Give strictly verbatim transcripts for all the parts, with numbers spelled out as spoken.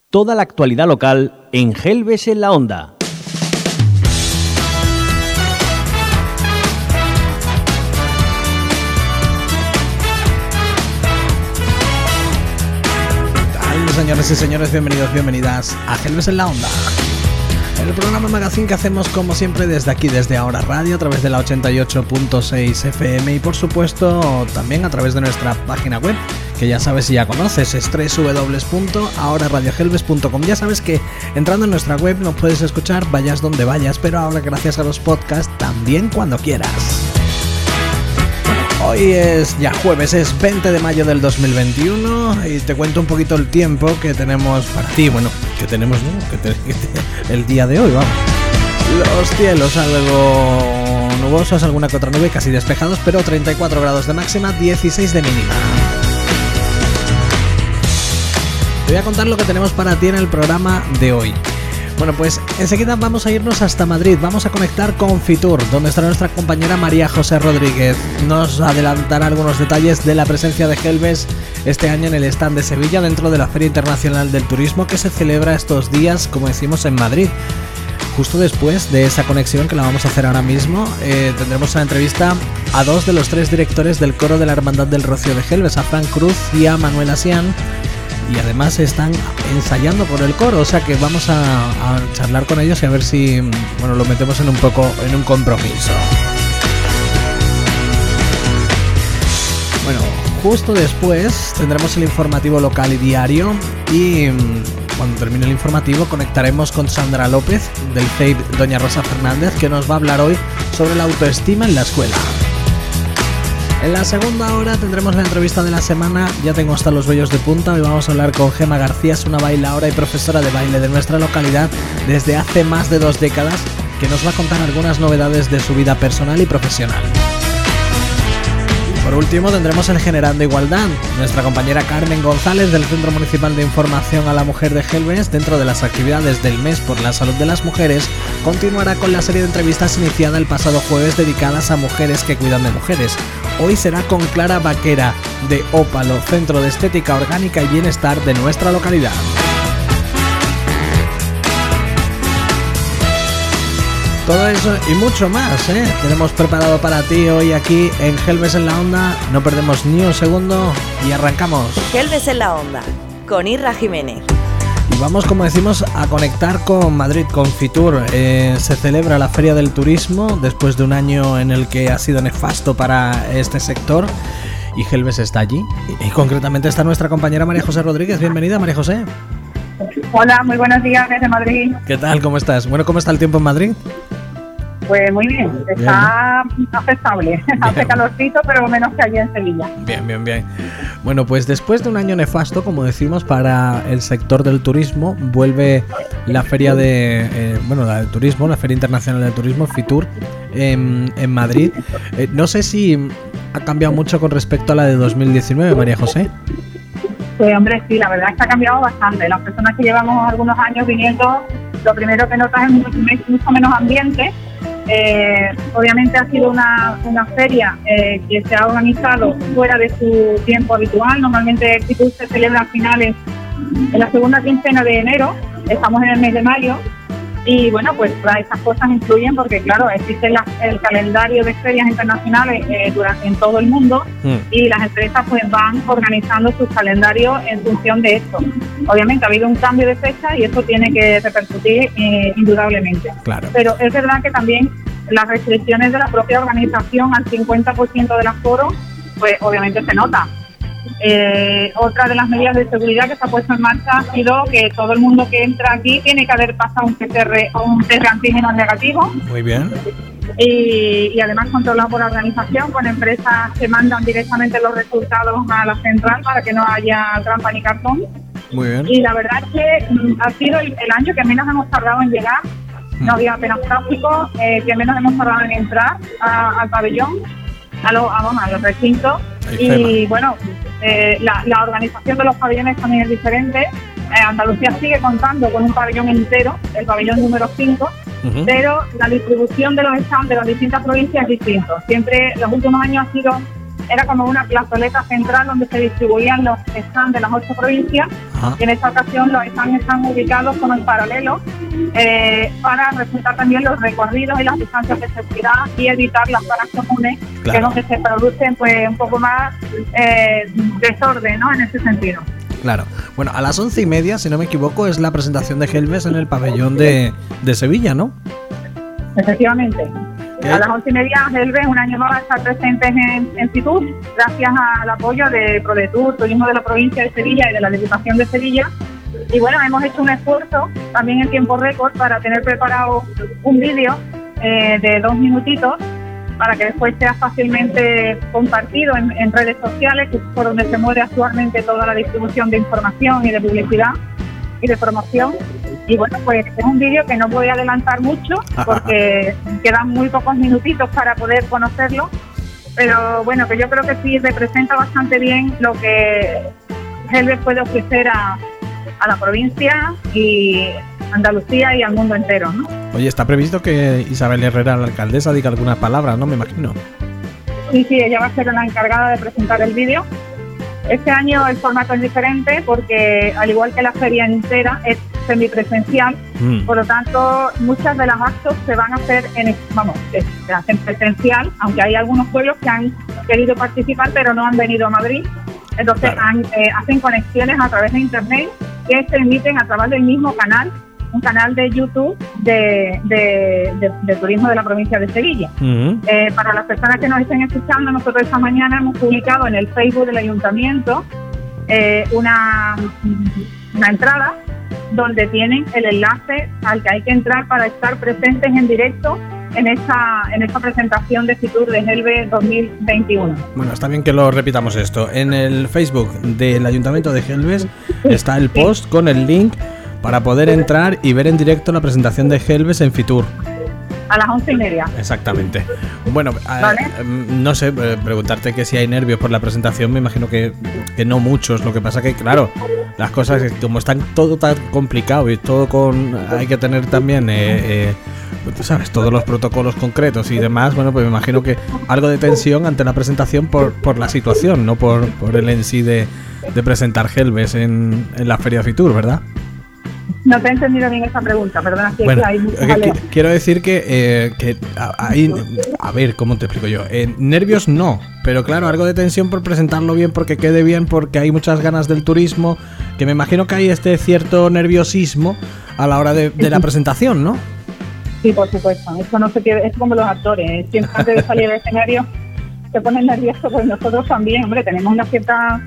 Toda la actualidad local en Gelbes en la Onda. Señores y señores, bienvenidos, bienvenidas a Gelbes en la Onda, el programa magazine que hacemos como siempre desde aquí, desde Ahora Radio, a través de la ochenta y ocho punto seis F M y por supuesto también a través de nuestra página web, que ya sabes y ya conoces, es doble u doble u doble u punto ahora radio gelbes punto com. Ya sabes que entrando en nuestra web nos puedes escuchar vayas donde vayas, pero ahora gracias a los podcasts también cuando quieras. Hoy es ya jueves, es veinte de mayo del dos mil veintiuno y te cuento un poquito el tiempo que tenemos para ti. Bueno, que tenemos, ¿no? que te, que te, el día de hoy, vamos. Los cielos algo nubosos, alguna que otra nube, casi despejados, pero treinta y cuatro grados de máxima, dieciséis de mínima. Te voy a contar lo que tenemos para ti en el programa de hoy. Bueno, pues enseguida vamos a irnos hasta Madrid, vamos a conectar con Fitur, donde estará nuestra compañera María José Rodríguez. Nos adelantará algunos detalles de la presencia de Gelbes este año en el stand de Sevilla dentro de la Feria Internacional del Turismo que se celebra estos días, como decimos, en Madrid. Justo después de esa conexión que la vamos a hacer ahora mismo, eh, tendremos una entrevista a dos de los tres directores del coro de la Hermandad del Rocío de Gelbes, a Fran Cruz y a Manuel Asián. Y además están ensayando por el coro, o sea que vamos a, a charlar con ellos y a ver si, bueno, lo metemos en un poco en un compromiso. Bueno, justo después tendremos el informativo local y diario y cuando termine el informativo conectaremos con Sandra López del C E I P Doña Rosa Fernández, que nos va a hablar hoy sobre la autoestima en la escuela. En la segunda hora tendremos la entrevista de la semana, ya tengo hasta los vellos de punta. Hoy vamos a hablar con Gemma García, es una bailaora y profesora de baile de nuestra localidad desde hace más de dos décadas, que nos va a contar algunas novedades de su vida personal y profesional. Por último tendremos el Generando Igualdad, nuestra compañera Carmen González del Centro Municipal de Información a la Mujer de Gelbes, dentro de las actividades del mes por la salud de las mujeres, continuará con la serie de entrevistas iniciada el pasado jueves dedicadas a mujeres que cuidan de mujeres. Hoy será con Clara Vaquera de Ópalo, Centro de Estética Orgánica y Bienestar de nuestra localidad. Todo eso y mucho más, ¿eh? Tenemos preparado para ti hoy aquí en Gelbes en la Onda. No perdemos ni un segundo y arrancamos. Gelbes en la Onda, con Irra Jiménez. Y vamos, como decimos, a conectar con Madrid, con Fitur. Eh, se celebra la Feria del Turismo después de un año en el que ha sido nefasto para este sector. Y Gelbes está allí. Y, y concretamente está nuestra compañera María José Rodríguez. Bienvenida, María José. Hola, muy buenos días desde Madrid. ¿Qué tal? ¿Cómo estás? Bueno, ¿cómo está el tiempo en Madrid? Pues muy bien, está bien. Aceptable. Bien. Hace calorcito, pero menos que allí en Sevilla. Bien, bien, bien. Bueno, pues después de un año nefasto, como decimos, para el sector del turismo, vuelve la feria de, eh, bueno, la del turismo, la Feria Internacional del Turismo, Fitur, en, en Madrid. Eh, no sé si ha cambiado mucho con respecto a la de dos mil diecinueve, María José. Sí, hombre, sí, la verdad es que ha cambiado bastante. Las personas que llevamos algunos años viniendo, lo primero que notas es mucho, mucho menos ambiente. Eh, obviamente ha sido una, una feria eh, que se ha organizado fuera de su tiempo habitual. Normalmente Fitur se celebra a finales, en la segunda quincena de enero, estamos en el mes de mayo, y bueno, pues esas cosas influyen porque claro, existe la, el calendario de ferias internacionales eh, durante en todo el mundo mm. y las empresas pues van organizando sus calendarios en función de esto. Obviamente ha habido un cambio de fecha y eso tiene que repercutir eh, indudablemente. Claro. Pero es verdad que también las restricciones de la propia organización al cincuenta por ciento del aforo, pues obviamente se nota. Eh, otra de las medidas de seguridad que se ha puesto en marcha ha sido que todo el mundo que entra aquí tiene que haber pasado un P C R o un test de antígenos negativo. Muy bien. Y, y además controlado por la organización, con empresas que mandan directamente los resultados a la central para que no haya trampa ni cartón. Muy bien. Y la verdad es que mm, ha sido el, el año que menos hemos tardado en llegar. No había apenas tráfico, eh, que menos hemos tardado en entrar a, al pabellón, a, lo, a, bueno, a los recintos. Y bueno, eh, la, la organización de los pabellones también es diferente. Eh, Andalucía sigue contando con un pabellón entero, el pabellón número cinco, uh-huh. pero la distribución de los stands de las distintas provincias es distinta. Siempre, los últimos años ha sido era como una plazoleta central donde se distribuían los stands de las ocho provincias. Ajá. Y en esta ocasión los stands están ubicados como en paralelo eh, para representar también los recorridos y las distancias de seguridad y evitar las zonas comunes, claro, que es donde se producen pues un poco más eh, desorden, ¿no?, en ese sentido. Claro. Bueno, a las once y media, si no me equivoco, es la presentación de Helves en el pabellón de, de Sevilla, ¿no? Efectivamente. ¿Qué? A las once y media, Helves un año más va a estar presente en, en Fitur, gracias al apoyo de ProDetour, Turismo de la Provincia de Sevilla y de la Diputación de Sevilla. Y bueno, hemos hecho un esfuerzo también en tiempo récord para tener preparado un vídeo eh, de dos minutitos para que después sea fácilmente compartido en, en redes sociales, que es por donde se mueve actualmente toda la distribución de información y de publicidad y de promoción. Y bueno, pues es un vídeo que no voy a adelantar mucho porque quedan muy pocos minutitos para poder conocerlo, pero bueno, que yo creo que sí representa bastante bien lo que Helves puede ofrecer a, a la provincia y Andalucía y al mundo entero, ¿no? Oye, está previsto que Isabel Herrera, la alcaldesa, diga algunas palabras, ¿no? Me imagino. Sí, sí, ella va a ser la encargada de presentar el vídeo. Este año el formato es diferente porque, al igual que la feria entera, es semipresencial, mm. por lo tanto, muchas de las actos se van a hacer en, vamos, se hacen presencial, aunque hay algunos pueblos que han querido participar pero no han venido a Madrid. Entonces, claro, han, eh, hacen conexiones a través de internet que se emiten a través del mismo canal, un canal de YouTube de, de, de, de turismo de la provincia de Sevilla. Uh-huh. Eh, para las personas que nos estén escuchando, nosotros esta mañana hemos publicado en el Facebook del Ayuntamiento eh, una, una entrada donde tienen el enlace al que hay que entrar para estar presentes en directo en esta, en esta presentación de Fitur de Helves dos mil veintiuno. Bueno, está bien que lo repitamos esto. En el Facebook del Ayuntamiento de Helves está el post con el link para poder entrar y ver en directo la presentación de Helves en Fitur. A las once y media. Exactamente. Bueno, ¿vale? eh, no sé, eh, preguntarte que si hay nervios por la presentación, me imagino que, que no muchos. Lo que pasa que, claro, las cosas, como están todo tan complicado y todo con... Hay que tener también, eh, eh, tú sabes, todos los protocolos concretos y demás. Bueno, pues me imagino que algo de tensión ante la presentación por, por la situación, no por, por el en sí de, de presentar Helves en, en la Feria Fitur, ¿verdad? No te he entendido bien esa pregunta, perdona. Si bueno, es que hay muchos que, quiero decir que, eh, que hay, a ver, ¿cómo te explico yo? Eh, nervios no, pero claro, algo de tensión por presentarlo bien, porque quede bien, porque hay muchas ganas del turismo, que me imagino que hay este cierto nerviosismo a la hora de, de la presentación, ¿no? Sí, por supuesto, eso no se pierde, es como los actores, siempre antes de salir al escenario se ponen nerviosos, pues nosotros también, hombre, tenemos una cierta...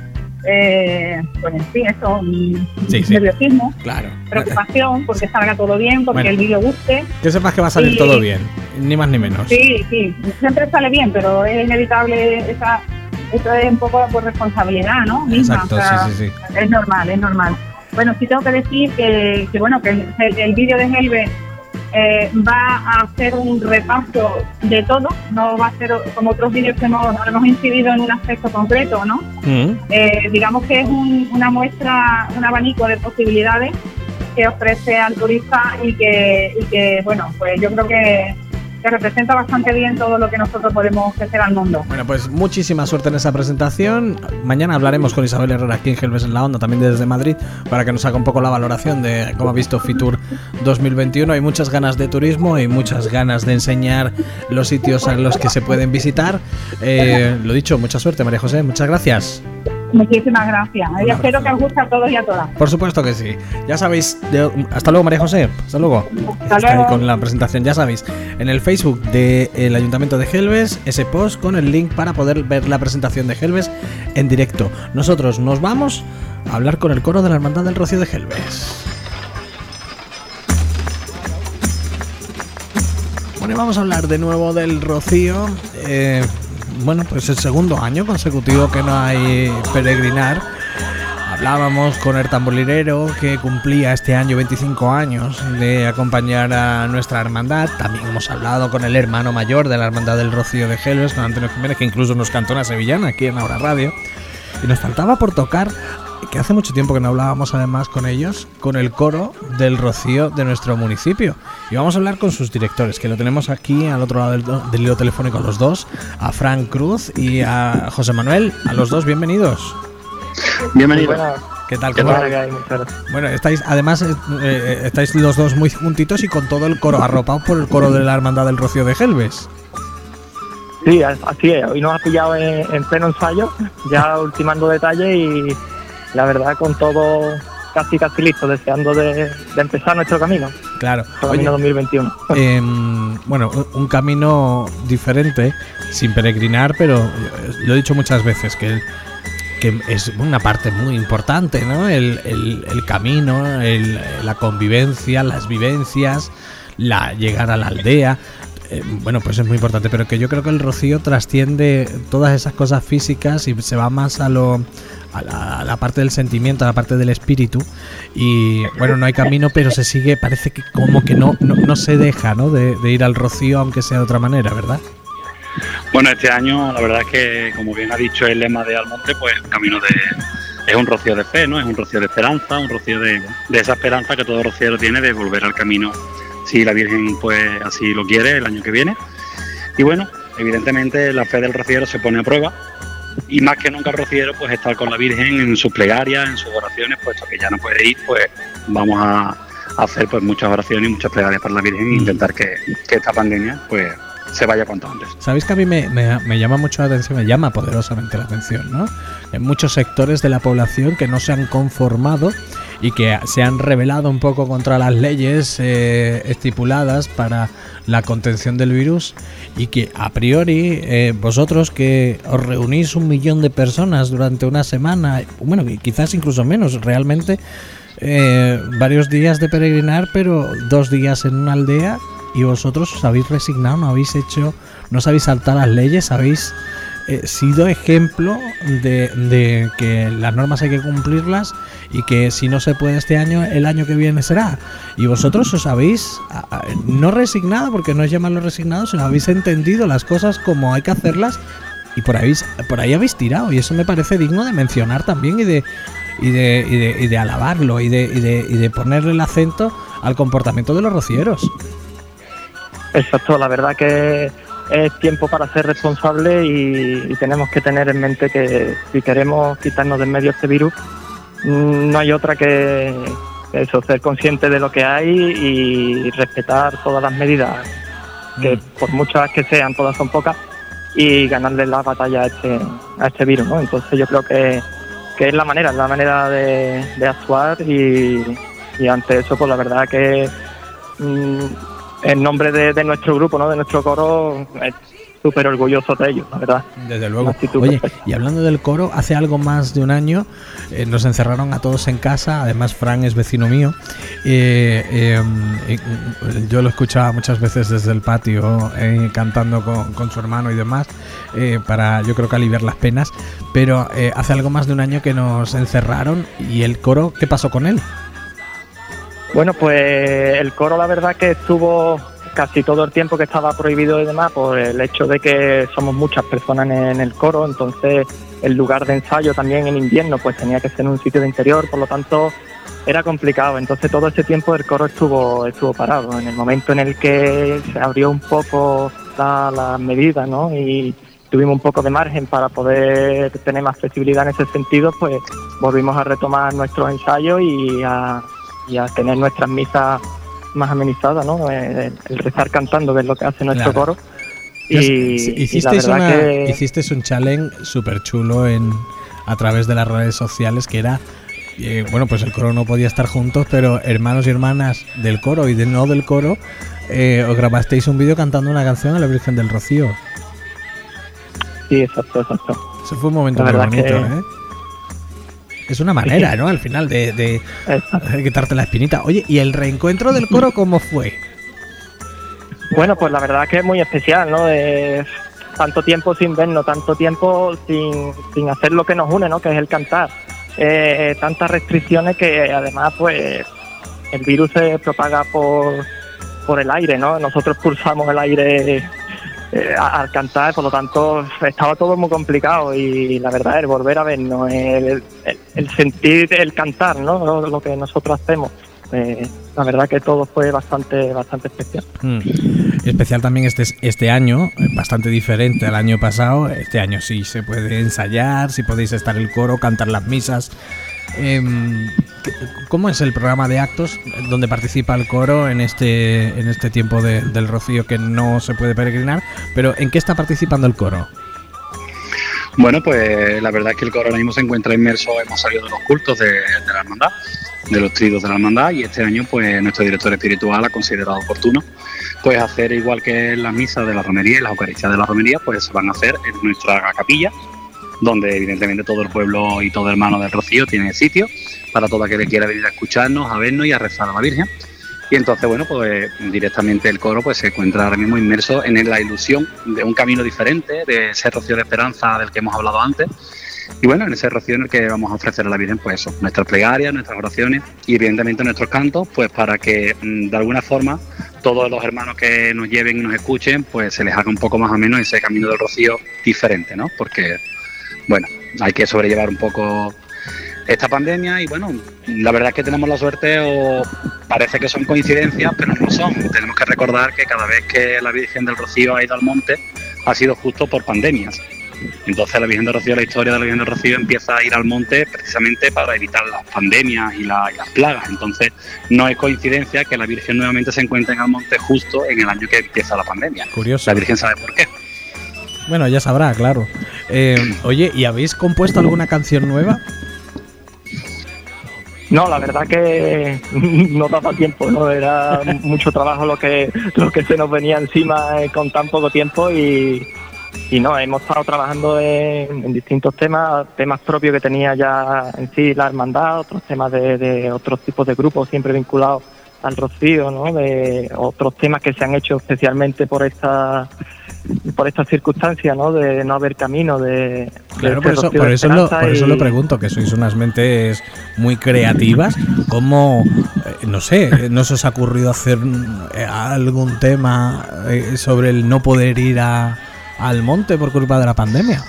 Eh, pues en fin, eso, sí, nerviosismo, sí, claro, preocupación porque salga todo bien, porque bueno, el vídeo guste. Que sepas que va a salir y, todo bien, ni más ni menos. Sí, sí, siempre sale bien, pero es inevitable, esa, eso es un poco por responsabilidad, ¿no? Misma, exacto, o sea, sí, sí, sí. Es normal, es normal. Bueno, sí tengo que decir que, que bueno, que el, el, el vídeo de Helves Eh, va a hacer un repaso de todo, no va a ser como otros vídeos que hemos, hemos incidido en un aspecto concreto, ¿no? Mm. Eh, digamos que es un, una muestra, un abanico de posibilidades que ofrece al turista y que, y que bueno, pues yo creo que, que representa bastante bien todo lo que nosotros podemos ofrecer al mundo. Bueno, pues muchísima suerte en esa presentación. Mañana hablaremos con Isabel Herrera aquí en Helves en la Onda, también desde Madrid, para que nos haga un poco la valoración de cómo ha visto Fitur dos mil veintiuno. Hay muchas ganas de turismo y muchas ganas de enseñar los sitios a los que se pueden visitar. Eh, lo dicho, mucha suerte, María José, muchas gracias. Muchísimas gracias. Y espero que os guste a todos y a todas. Por supuesto que sí. Ya sabéis. De... Hasta luego, María José. Hasta luego. Hasta Está luego. Ahí con la presentación. Ya sabéis, en el Facebook del Ayuntamiento de Helves, ese post con el link para poder ver la presentación de Helves en directo. Nosotros nos vamos a hablar con el coro de la Hermandad del Rocío de Helves. Bueno, y vamos a hablar de nuevo del Rocío. Eh. Bueno, pues el segundo año consecutivo que no hay peregrinar. Hablábamos con el tamborilero que cumplía este año veinticinco años de acompañar a nuestra hermandad. También hemos hablado con el hermano mayor de la Hermandad del Rocío de Helves, con Antonio Jiménez, que incluso nos cantó una sevillana aquí en Ahora Radio. Y nos faltaba por tocar que hace mucho tiempo que no hablábamos además con ellos, con el coro del Rocío de nuestro municipio. Y vamos a hablar con sus directores, que lo tenemos aquí al otro lado del, del hilo telefónico, los dos, a Fran Cruz y a José Manuel. A los dos, bienvenidos. Bienvenidos. ¿Qué tal? ¿Qué ¿Cómo? tal? Bueno, estáis, además, eh, estáis los dos muy juntitos y con todo el coro, arropados por el coro de la Hermandad del Rocío de Gelbes. Sí, así es. Hoy nos ha pillado en, en pleno ensayo, ya ultimando detalles y la verdad con todo casi casi listo, deseando de, de empezar nuestro camino. Claro. Nuestro camino dos mil veintiuno. Eh, bueno, un camino diferente, sin peregrinar, pero lo he dicho muchas veces, que el, que es una parte muy importante, ¿no? El, el, el camino, el, la convivencia, las vivencias, la llegar a la aldea, eh, bueno, pues es muy importante, pero que yo creo que el Rocío trasciende todas esas cosas físicas y se va más a lo a la, a la parte del sentimiento, a la parte del espíritu. Y bueno, no hay camino, pero se sigue, parece que como que no, no, no se deja, ¿no? De, de ir al Rocío, aunque sea de otra manera, ¿verdad? Bueno, este año la verdad es que, como bien ha dicho el lema de Almonte, pues el camino de es un rocío de fe, ¿no? Es un rocío de esperanza, un rocío de, de esa esperanza que todo rociero tiene de volver al camino, si la Virgen pues así lo quiere, el año que viene. Y bueno, evidentemente la fe del rociero se pone a prueba y más que nunca el rociero pues estar con la Virgen en sus plegarias, en sus oraciones, puesto que ya no puede ir, pues vamos a hacer pues muchas oraciones y muchas plegarias para la Virgen e intentar que, que esta pandemia pues se vaya cuanto antes. Sabéis que a mí me, me, me llama mucho la atención, me llama poderosamente la atención, ¿no? En muchos sectores de la población que no se han conformado y que se han rebelado un poco contra las leyes eh, estipuladas para la contención del virus y que a priori eh, vosotros que os reunís un millón de personas durante una semana, bueno, quizás incluso menos, realmente eh, varios días de peregrinar, pero dos días en una aldea. Y vosotros os habéis resignado, no habéis hecho, no os habéis saltado las leyes, habéis eh, sido ejemplo de, de que las normas hay que cumplirlas y que si no se puede este año, el año que viene será. Y vosotros os habéis, a, a, no resignado, porque no es llamarlo resignado, sino habéis entendido las cosas como hay que hacerlas y por ahí, por ahí habéis tirado. Y eso me parece digno de mencionar también y de, y de, y de, y de alabarlo y de, y, de, y de ponerle el acento al comportamiento de los rocieros. Exacto, la verdad que es tiempo para ser responsable y, y tenemos que tener en mente que si queremos quitarnos de en medio este virus, no hay otra que eso, ser consciente de lo que hay y respetar todas las medidas, que por muchas que sean, todas son pocas, y ganarle la batalla a este, a este virus, ¿no? Entonces yo creo que, que es la manera, es la manera de, de actuar y, y ante eso, pues la verdad que mmm, en nombre de, de nuestro grupo, ¿no? De nuestro coro, es súper orgulloso de ellos, la verdad. Desde luego. Oye, perfecta. Y hablando del coro, hace algo más de un año eh, nos encerraron a todos en casa. Además, Fran es vecino mío. Eh, eh, eh, yo lo escuchaba muchas veces desde el patio eh, cantando con, con su hermano y demás, eh, para yo creo que aliviar las penas. Pero eh, hace algo más de un año que nos encerraron. ¿Y el coro, qué pasó con él? Bueno, pues el coro la verdad que estuvo casi todo el tiempo que estaba prohibido y demás por el hecho de que somos muchas personas en el coro, entonces el lugar de ensayo también en invierno pues tenía que ser en un sitio de interior, por lo tanto era complicado, entonces todo ese tiempo el coro estuvo estuvo parado. En el momento en el que se abrió un poco la, la medida, ¿no? Y tuvimos un poco de margen para poder tener más flexibilidad en ese sentido, pues volvimos a retomar nuestros ensayos y a y a tener nuestras misas más amenizadas, ¿no? El, el rezar cantando, que es lo que hace nuestro claro. coro. Y, hicisteis, y la verdad una, que... hicisteis un challenge súper chulo en, a través de las redes sociales, que era, eh, bueno, pues el coro no podía estar juntos, pero hermanos y hermanas del coro y de no del coro, eh, os grabasteis un vídeo cantando una canción a la Virgen del Rocío. Sí, exacto, exacto. Eso fue un momento muy bonito, que... ¿eh? Es una manera, ¿no? Al final de, de, de quitarte la espinita. Oye, ¿y el reencuentro del coro cómo fue? Bueno, pues la verdad que es muy especial, ¿no? De tanto tiempo sin vernos, tanto tiempo sin, sin hacer lo que nos une, ¿no? Que es el cantar. Eh, tantas restricciones que además, pues, el virus se propaga por, por el aire, ¿no? Nosotros pulsamos el aire eh, al cantar, por lo tanto, estaba todo muy complicado y la verdad, el volver a vernos, el, el el sentir, el cantar, ¿no? Lo, lo que nosotros hacemos. Eh, la verdad que todo fue bastante bastante especial. Mm. Especial también este este año, bastante diferente al año pasado. Este año sí se puede ensayar, sí podéis estar el coro, cantar las misas. Eh, ¿Cómo es el programa de actos donde participa el coro en este en este tiempo de, del Rocío que no se puede peregrinar? Pero ¿en qué está participando el coro? Bueno, pues la verdad es que el coro ahora mismo se encuentra inmerso, hemos salido de los cultos de, de la hermandad, de los tridos de la hermandad, y este año pues nuestro director espiritual ha considerado oportuno pues hacer igual que las misas de la romería y las eucaristías de la romería, pues se van a hacer en nuestra capilla, donde evidentemente todo el pueblo y todo hermano del Rocío tiene sitio para todo aquel que quiera venir a escucharnos, a vernos y a rezar a la Virgen. Y entonces, bueno, pues directamente el coro pues se encuentra ahora mismo inmerso en la ilusión de un camino diferente, de ese rocío de esperanza del que hemos hablado antes. Y bueno, en ese rocío en el que vamos a ofrecer a la Virgen, pues eso, nuestras plegarias, nuestras oraciones y evidentemente nuestros cantos, pues para que de alguna forma todos los hermanos que nos lleven y nos escuchen, pues se les haga un poco más ameno ese camino del Rocío diferente, ¿no? Porque, bueno, hay que sobrellevar un poco esta pandemia y bueno, la verdad es que tenemos la suerte, o parece que son coincidencias, pero no lo son. Tenemos que recordar que cada vez que la Virgen del Rocío ha ido al monte ha sido justo por pandemias. Entonces la Virgen del Rocío, la historia de la Virgen del Rocío empieza a ir al monte precisamente para evitar las pandemias y, la, y las plagas. Entonces no es coincidencia que la Virgen nuevamente se encuentre en el monte justo en el año que empieza la pandemia. Curioso. La Virgen sabe por qué. Bueno, ya sabrá, claro. Eh, oye, ¿y habéis compuesto alguna canción nueva? No, la verdad que no daba tiempo, ¿no? Era mucho trabajo lo que lo que se nos venía encima con tan poco tiempo y, y no, hemos estado trabajando en, en distintos temas, temas propios que tenía ya en sí la hermandad, otros temas de, de otros tipos de grupos siempre vinculados al Rocío, ¿no? De otros temas que se han hecho especialmente por esta por esta circunstancia, ¿no? De no haber camino, de... Claro, de por eso, por eso, lo, por eso y... lo pregunto, que sois unas mentes muy creativas. ¿Cómo, eh, no sé, no se os ha ocurrido hacer eh, algún tema eh, sobre el no poder ir a, al monte por culpa de la pandemia?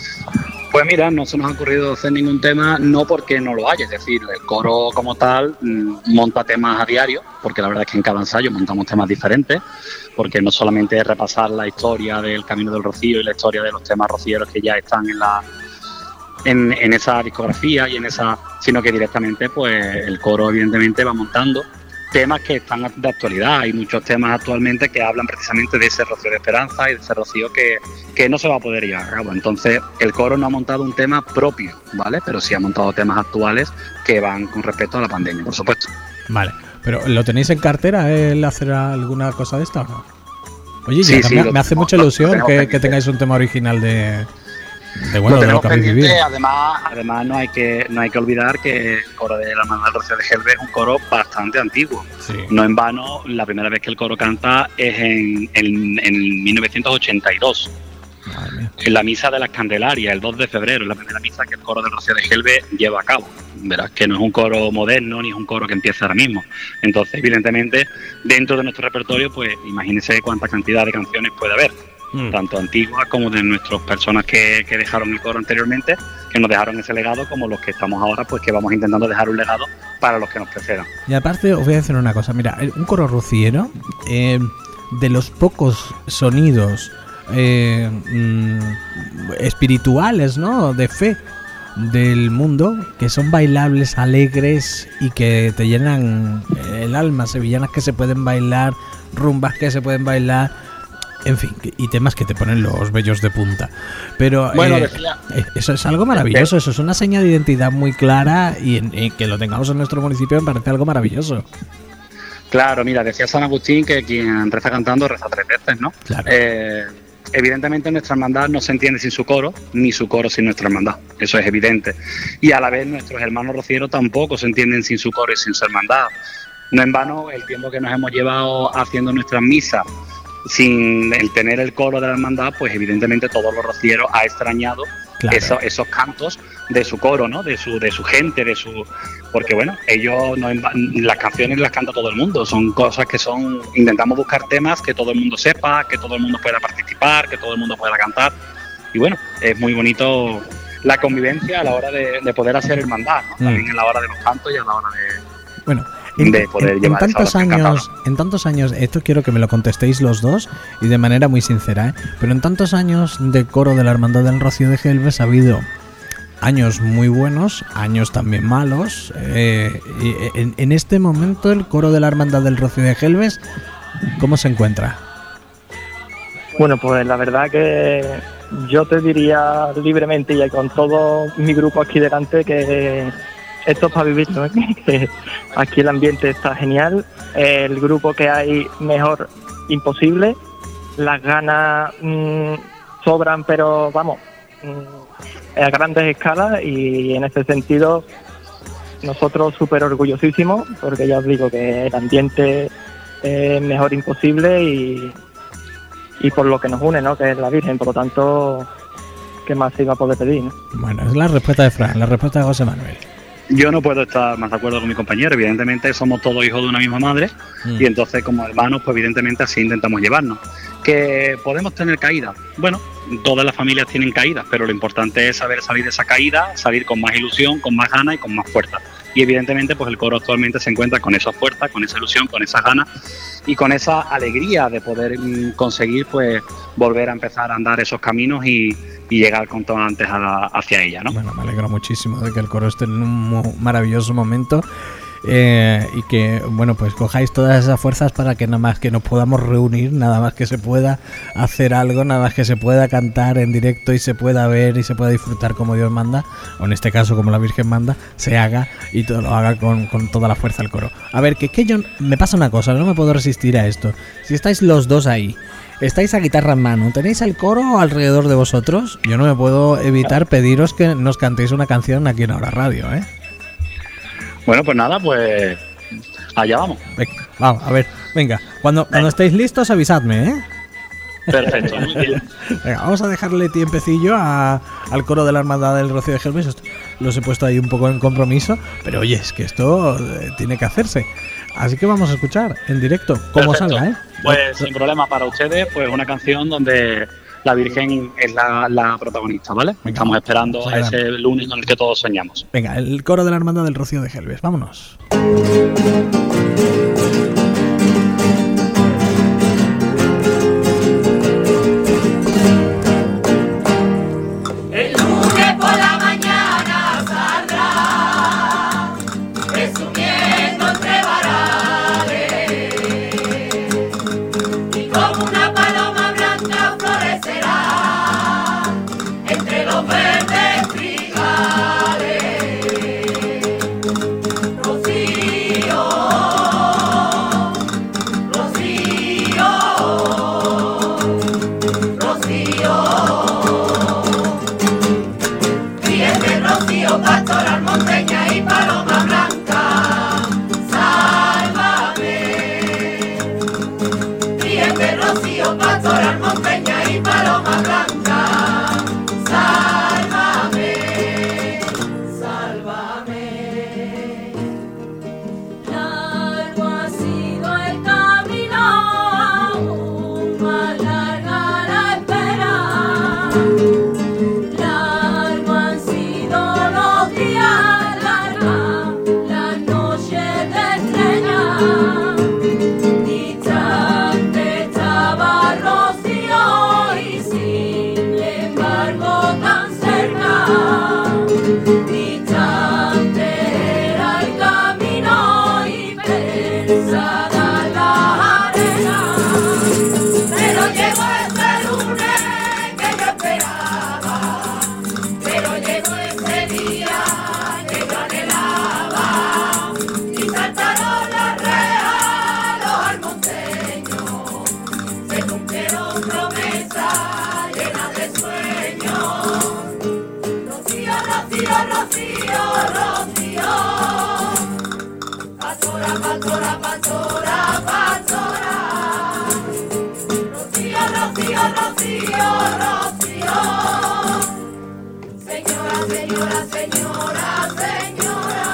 Pues mira, no se nos ha ocurrido hacer ningún tema, no porque no lo haya, es decir, el coro como tal mmm, monta temas a diario, porque la verdad es que en cada ensayo montamos temas diferentes, porque no solamente es repasar la historia del Camino del Rocío y la historia de los temas rocieros que ya están en la en, en esa discografía y en esa, sino que directamente pues el coro evidentemente va montando temas que están de actualidad. Hay muchos temas actualmente que hablan precisamente de ese rocío de esperanza y de ese rocío que, que no se va a poder llevar a cabo. Entonces el coro no ha montado un tema propio, ¿vale? Pero sí ha montado temas actuales que van con respecto a la pandemia, por supuesto. Vale, pero ¿lo tenéis en cartera el hacer alguna cosa de esta o no? Oye, sí, ya, sí, me, me hace mucha ilusión que, que tengáis un tema original de... De, bueno, lo tenemos pendiente. Además, además no hay que no hay que olvidar que el coro de la Hermandad del Rocío de Gelbe es un coro bastante antiguo. Sí. No en vano, la primera vez que el coro canta es en, en, en mil novecientos ochenta y dos. Vale. En la misa de las Candelarias, el dos de febrero, es la primera misa que el coro del Rocío de Gelbe lleva a cabo. Verás que no es un coro moderno ni es un coro que empieza ahora mismo. Entonces, evidentemente, dentro de nuestro repertorio, pues imagínense cuánta cantidad de canciones puede haber. Tanto antiguas como de nuestras personas que, que dejaron el coro anteriormente, que nos dejaron ese legado, como los que estamos ahora, pues que vamos intentando dejar un legado para los que nos precedan. Y aparte os voy a decir una cosa, mira, un coro rociero, eh, de los pocos sonidos eh, mm, espirituales, ¿no?, de fe del mundo, que son bailables, alegres y que te llenan el alma, sevillanas que se pueden bailar, rumbas que se pueden bailar, en fin, y temas que te ponen los vellos de punta. Pero bueno, eh, decía, eso es algo maravilloso, eso es una seña de identidad muy clara y, en, y que lo tengamos en nuestro municipio me parece algo maravilloso. Claro, mira, decía San Agustín que quien reza cantando reza tres veces, ¿no? Claro. Eh, evidentemente nuestra hermandad no se entiende sin su coro, ni su coro sin nuestra hermandad, eso es evidente. Y a la vez nuestros hermanos rocieros tampoco se entienden sin su coro y sin su hermandad. No en vano el tiempo que nos hemos llevado haciendo nuestras misas sin el tener el coro de la hermandad, pues evidentemente todos los rocieros ha extrañado claro. esos, esos cantos de su coro, ¿no? De su, de su gente, de su, porque bueno, ellos no, las canciones las canta todo el mundo, son cosas que son, intentamos buscar temas que todo el mundo sepa, que todo el mundo pueda participar, que todo el mundo pueda cantar, y bueno, es muy bonito la convivencia a la hora de, de poder hacer hermandad, ¿no? Mm. También en la hora de los cantos y a la hora de, Bueno, en, de poder en- en llevar esa tantos oración años, cantada. en tantos años, esto quiero que me lo contestéis los dos y de manera muy sincera, ¿eh? Pero en tantos años de coro de la Hermandad del Rocío de Gelbes ha habido años muy buenos, años también malos. eh, y en, en este momento el coro de la Hermandad del Rocío de Gelbes, ¿cómo se encuentra? Bueno, pues la verdad que yo te diría libremente y con todo mi grupo aquí delante que esto es para vivirlo, ¿eh? Que aquí el ambiente está genial, el grupo que hay mejor imposible, las ganas mmm, sobran, pero vamos, mmm, a grandes escalas, y en ese sentido nosotros súper orgullosísimos, porque ya os digo que el ambiente es mejor imposible y, y por lo que nos une, ¿no? Que es la Virgen, por lo tanto, ¿qué más se iba a poder pedir, ¿no? Bueno, es la respuesta de Fran, la respuesta de José Manuel. Yo no puedo estar más de acuerdo con mi compañero. Evidentemente somos todos hijos de una misma madre Mm. y entonces como hermanos pues evidentemente así intentamos llevarnos. Que podemos tener caídas. Bueno, todas las familias tienen caídas, pero lo importante es saber salir de esa caída, salir con más ilusión, con más ganas y con más fuerza. Y evidentemente pues el coro actualmente se encuentra con esa fuerza, con esa ilusión, con esas ganas y con esa alegría de poder mm, conseguir pues volver a empezar a andar esos caminos y, y llegar con todo antes a la- hacia ella, ¿no? Bueno, me alegro muchísimo de que el coro esté en un mo- maravilloso momento. eh, y que, bueno, pues cojáis todas esas fuerzas para que nada más que nos podamos reunir, nada más que se pueda hacer algo, nada más que se pueda cantar en directo y se pueda ver y se pueda disfrutar como Dios manda, o en este caso como la Virgen manda, se haga y todo lo haga con, con toda la fuerza el coro. A ver, que, que yo me pasa una cosa, no me puedo resistir a esto. Si estáis los dos ahí, estáis a guitarra en mano, ¿tenéis el coro alrededor de vosotros? Yo no me puedo evitar pediros que nos cantéis una canción aquí en Ahora Radio, ¿eh? Bueno, pues nada, pues allá vamos. Venga, vamos, a ver, venga, cuando, cuando estéis listos avisadme, ¿eh? Perfecto, muy bien. Venga, vamos a dejarle tiempecillo a- al coro de la Hermandad del Rocío de Gelbes. Esto los he puesto ahí un poco en compromiso, pero oye, es que esto eh, tiene que hacerse. Así que vamos a escuchar en directo cómo Perfecto. salga, ¿eh? Pues sin problema para ustedes, pues una canción donde la Virgen es la, la protagonista, ¿vale? Venga. Estamos esperando a Adelante. ese lunes con el que todos soñamos. Venga, el coro de la Hermandad del Rocío de Gelbes, vámonos. El lunes por la mañana saldrá, presumiendo entre varales, y como una paloma blanca florecerá entre los verdes trigales. Rocío, Rocío, Rocío. Fíjate, Rocío, pastoral monteña y paloma blanca, sálvame. Fíjate, Rocío, pastoral monteña y paloma blanca, sálvame, sálvame. Largo ha sido el camino, aún más larga la espera. Largo han sido los días, larga las noches de estrellas. Distante estaba Rocío y sin embargo tan cerca. Distante era el camino y pensada la arena. Pero llegó ese lunes que yo esperaba. Pero llegó ese día que yo anhelaba y saltaron las rejas los almonteños. Se cumplieron promesas llenas de sueños. Rocío, Rocío, Rocío, Rocío. Pastora, pastora, pastora, pastora. Rocío, Rocío, Rocío, Rocío. Señora, señora, señora, señora.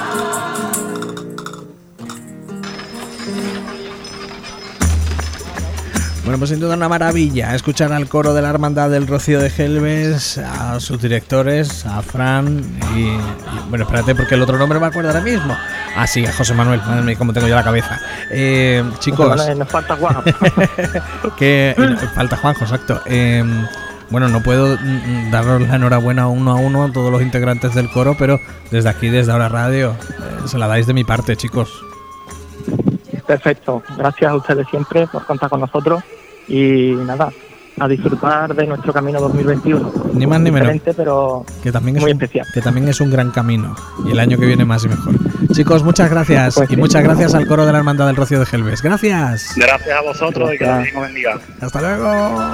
Bueno, pues sin duda una maravilla escuchar al coro de la Hermandad del Rocío de Gelbes, a sus directores, a Fran y, y bueno, espérate porque el otro nombre me acuerdo ahora mismo. Ah, sí, a José Manuel, madre mía, cómo tengo yo la cabeza. Eh, chicos, Vale, nos falta Juan. que no, falta Juanjo, exacto. Eh, bueno, no puedo mm, daros la enhorabuena uno a uno a todos los integrantes del coro, pero desde aquí, desde Ahora Radio, eh, se la dais de mi parte, chicos. Perfecto, gracias a ustedes siempre por contar con nosotros y nada, a disfrutar de nuestro camino dos mil veintiuno. Ni más ni menos. Diferente, pero Que también es muy un, especial. que también es un gran camino y el año que viene más y mejor. Chicos, muchas gracias Pues y sí. muchas gracias al coro de la Hermandad del Rocío de Gelbes. Gracias. Gracias a vosotros y que Gracias. Dios os bendiga. Hasta luego.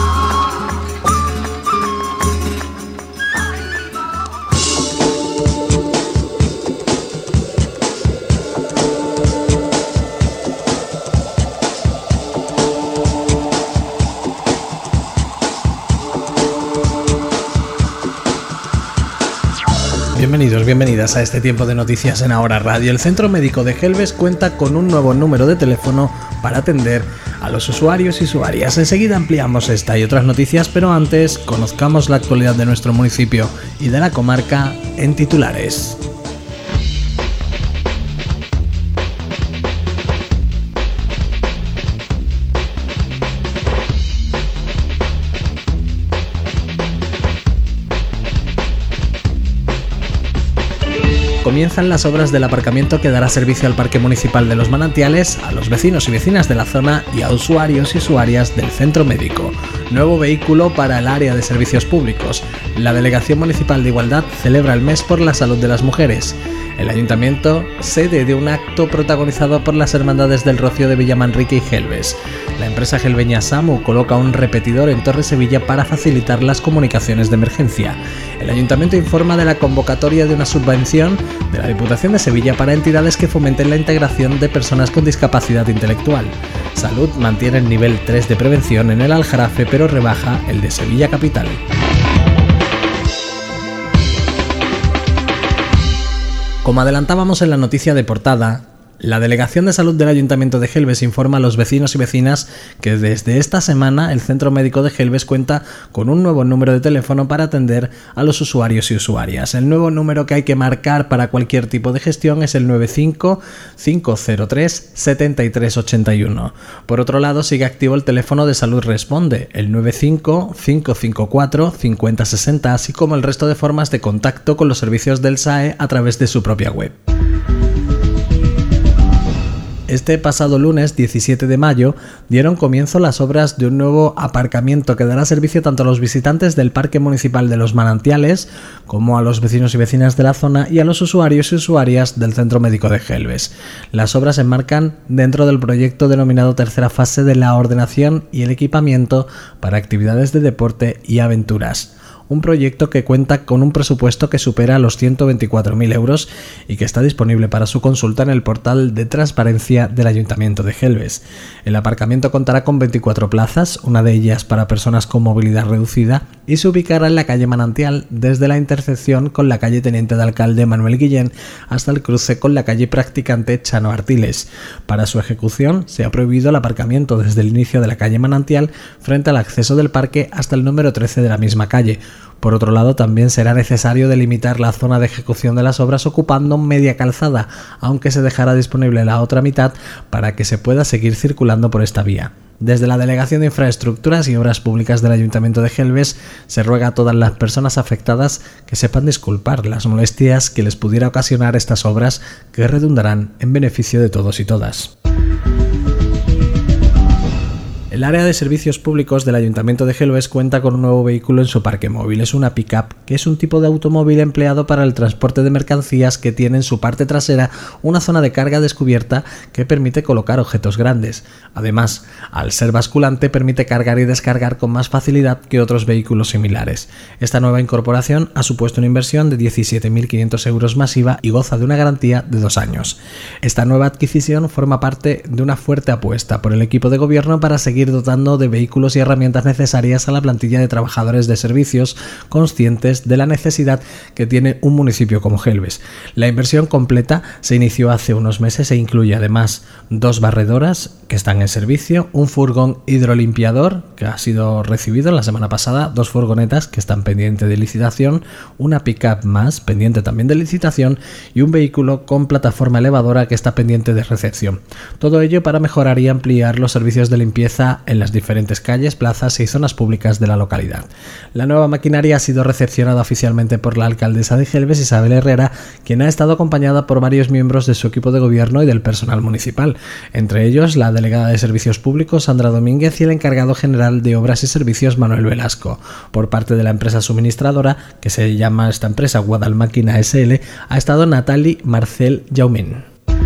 Bienvenidos, bienvenidas a este tiempo de noticias en Ahora Radio. El Centro Médico de Gelbes cuenta con un nuevo número de teléfono para atender a los usuarios y usuarias. Enseguida ampliamos esta y otras noticias, pero antes conozcamos la actualidad de nuestro municipio y de la comarca en titulares. Comienzan las obras del aparcamiento que dará servicio al Parque Municipal de los Manantiales, a los vecinos y vecinas de la zona y a usuarios y usuarias del centro médico. Nuevo vehículo para el área de servicios públicos. La Delegación Municipal de Igualdad celebra el mes por la salud de las mujeres. El Ayuntamiento, sede de un acto protagonizado por las Hermandades del Rocío de Villamanrique y Gelbes. La empresa gelbeña SAMU coloca un repetidor en Torre Sevilla para facilitar las comunicaciones de emergencia. El Ayuntamiento informa de la convocatoria de una subvención de la Diputación de Sevilla para entidades que fomenten la integración de personas con discapacidad intelectual. Salud mantiene el nivel tres de prevención en el Aljarafe, pero rebaja el de Sevilla Capital. Como adelantábamos en la noticia de portada, la Delegación de Salud del Ayuntamiento de Gelbes informa a los vecinos y vecinas que desde esta semana el Centro Médico de Gelbes cuenta con un nuevo número de teléfono para atender a los usuarios y usuarias. El nuevo número que hay que marcar para cualquier tipo de gestión es el nueve cinco cinco cero tres siete tres ocho uno. Por otro lado, sigue activo el teléfono de Salud Responde, el nueve cinco cinco cinco cuatro cinco cero seis cero, así como el resto de formas de contacto con los servicios del S A E a través de su propia web. Este pasado lunes diecisiete de mayo dieron comienzo las obras de un nuevo aparcamiento que dará servicio tanto a los visitantes del Parque Municipal de los Manantiales como a los vecinos y vecinas de la zona y a los usuarios y usuarias del Centro Médico de Gelbes. Las obras se enmarcan dentro del proyecto denominado Tercera Fase de la Ordenación y el Equipamiento para Actividades de Deporte y Aventuras. Un proyecto que cuenta con un presupuesto que supera los ciento veinticuatro mil euros y que está disponible para su consulta en el portal de transparencia del Ayuntamiento de Gelbes. El aparcamiento contará con veinticuatro plazas, una de ellas para personas con movilidad reducida, y se ubicará en la calle Manantial desde la intersección con la calle Teniente de Alcalde Manuel Guillén hasta el cruce con la calle Practicante Chano Artiles. Para su ejecución se ha prohibido el aparcamiento desde el inicio de la calle Manantial frente al acceso del parque hasta el número trece de la misma calle. Por otro lado, también será necesario delimitar la zona de ejecución de las obras ocupando media calzada, aunque se dejará disponible la otra mitad para que se pueda seguir circulando por esta vía. Desde la Delegación de Infraestructuras y Obras Públicas del Ayuntamiento de Gelbes se ruega a todas las personas afectadas que sepan disculpar las molestias que les pudiera ocasionar estas obras que redundarán en beneficio de todos y todas. El área de servicios públicos del Ayuntamiento de Gelbes cuenta con un nuevo vehículo en su parque móvil. Es una pick-up, que es un tipo de automóvil empleado para el transporte de mercancías que tiene en su parte trasera una zona de carga descubierta que permite colocar objetos grandes. Además, al ser basculante permite cargar y descargar con más facilidad que otros vehículos similares. Esta nueva incorporación ha supuesto una inversión de diecisiete mil quinientos euros masiva y goza de una garantía de dos años. Esta nueva adquisición forma parte de una fuerte apuesta por el equipo de gobierno para seguir seguir dotando de vehículos y herramientas necesarias a la plantilla de trabajadores de servicios, conscientes de la necesidad que tiene un municipio como Gelbes. La inversión completa se inició hace unos meses e incluye además dos barredoras que están en servicio, un furgón hidrolimpiador que ha sido recibido la semana pasada, dos furgonetas que están pendientes de licitación, una pick-up más pendiente también de licitación y un vehículo con plataforma elevadora que está pendiente de recepción. Todo ello para mejorar y ampliar los servicios de limpieza en las diferentes calles, plazas y zonas públicas de la localidad. La nueva maquinaria ha sido recepcionada oficialmente por la alcaldesa de Gelbes, Isabel Herrera, quien ha estado acompañada por varios miembros de su equipo de gobierno y del personal municipal, entre ellos la delegada de Servicios Públicos, Sandra Domínguez, y el encargado general de Obras y Servicios, Manuel Velasco. Por parte de la empresa suministradora, que se llama esta empresa Guadalmáquina S L, ha estado Natali Marcel Jaumín.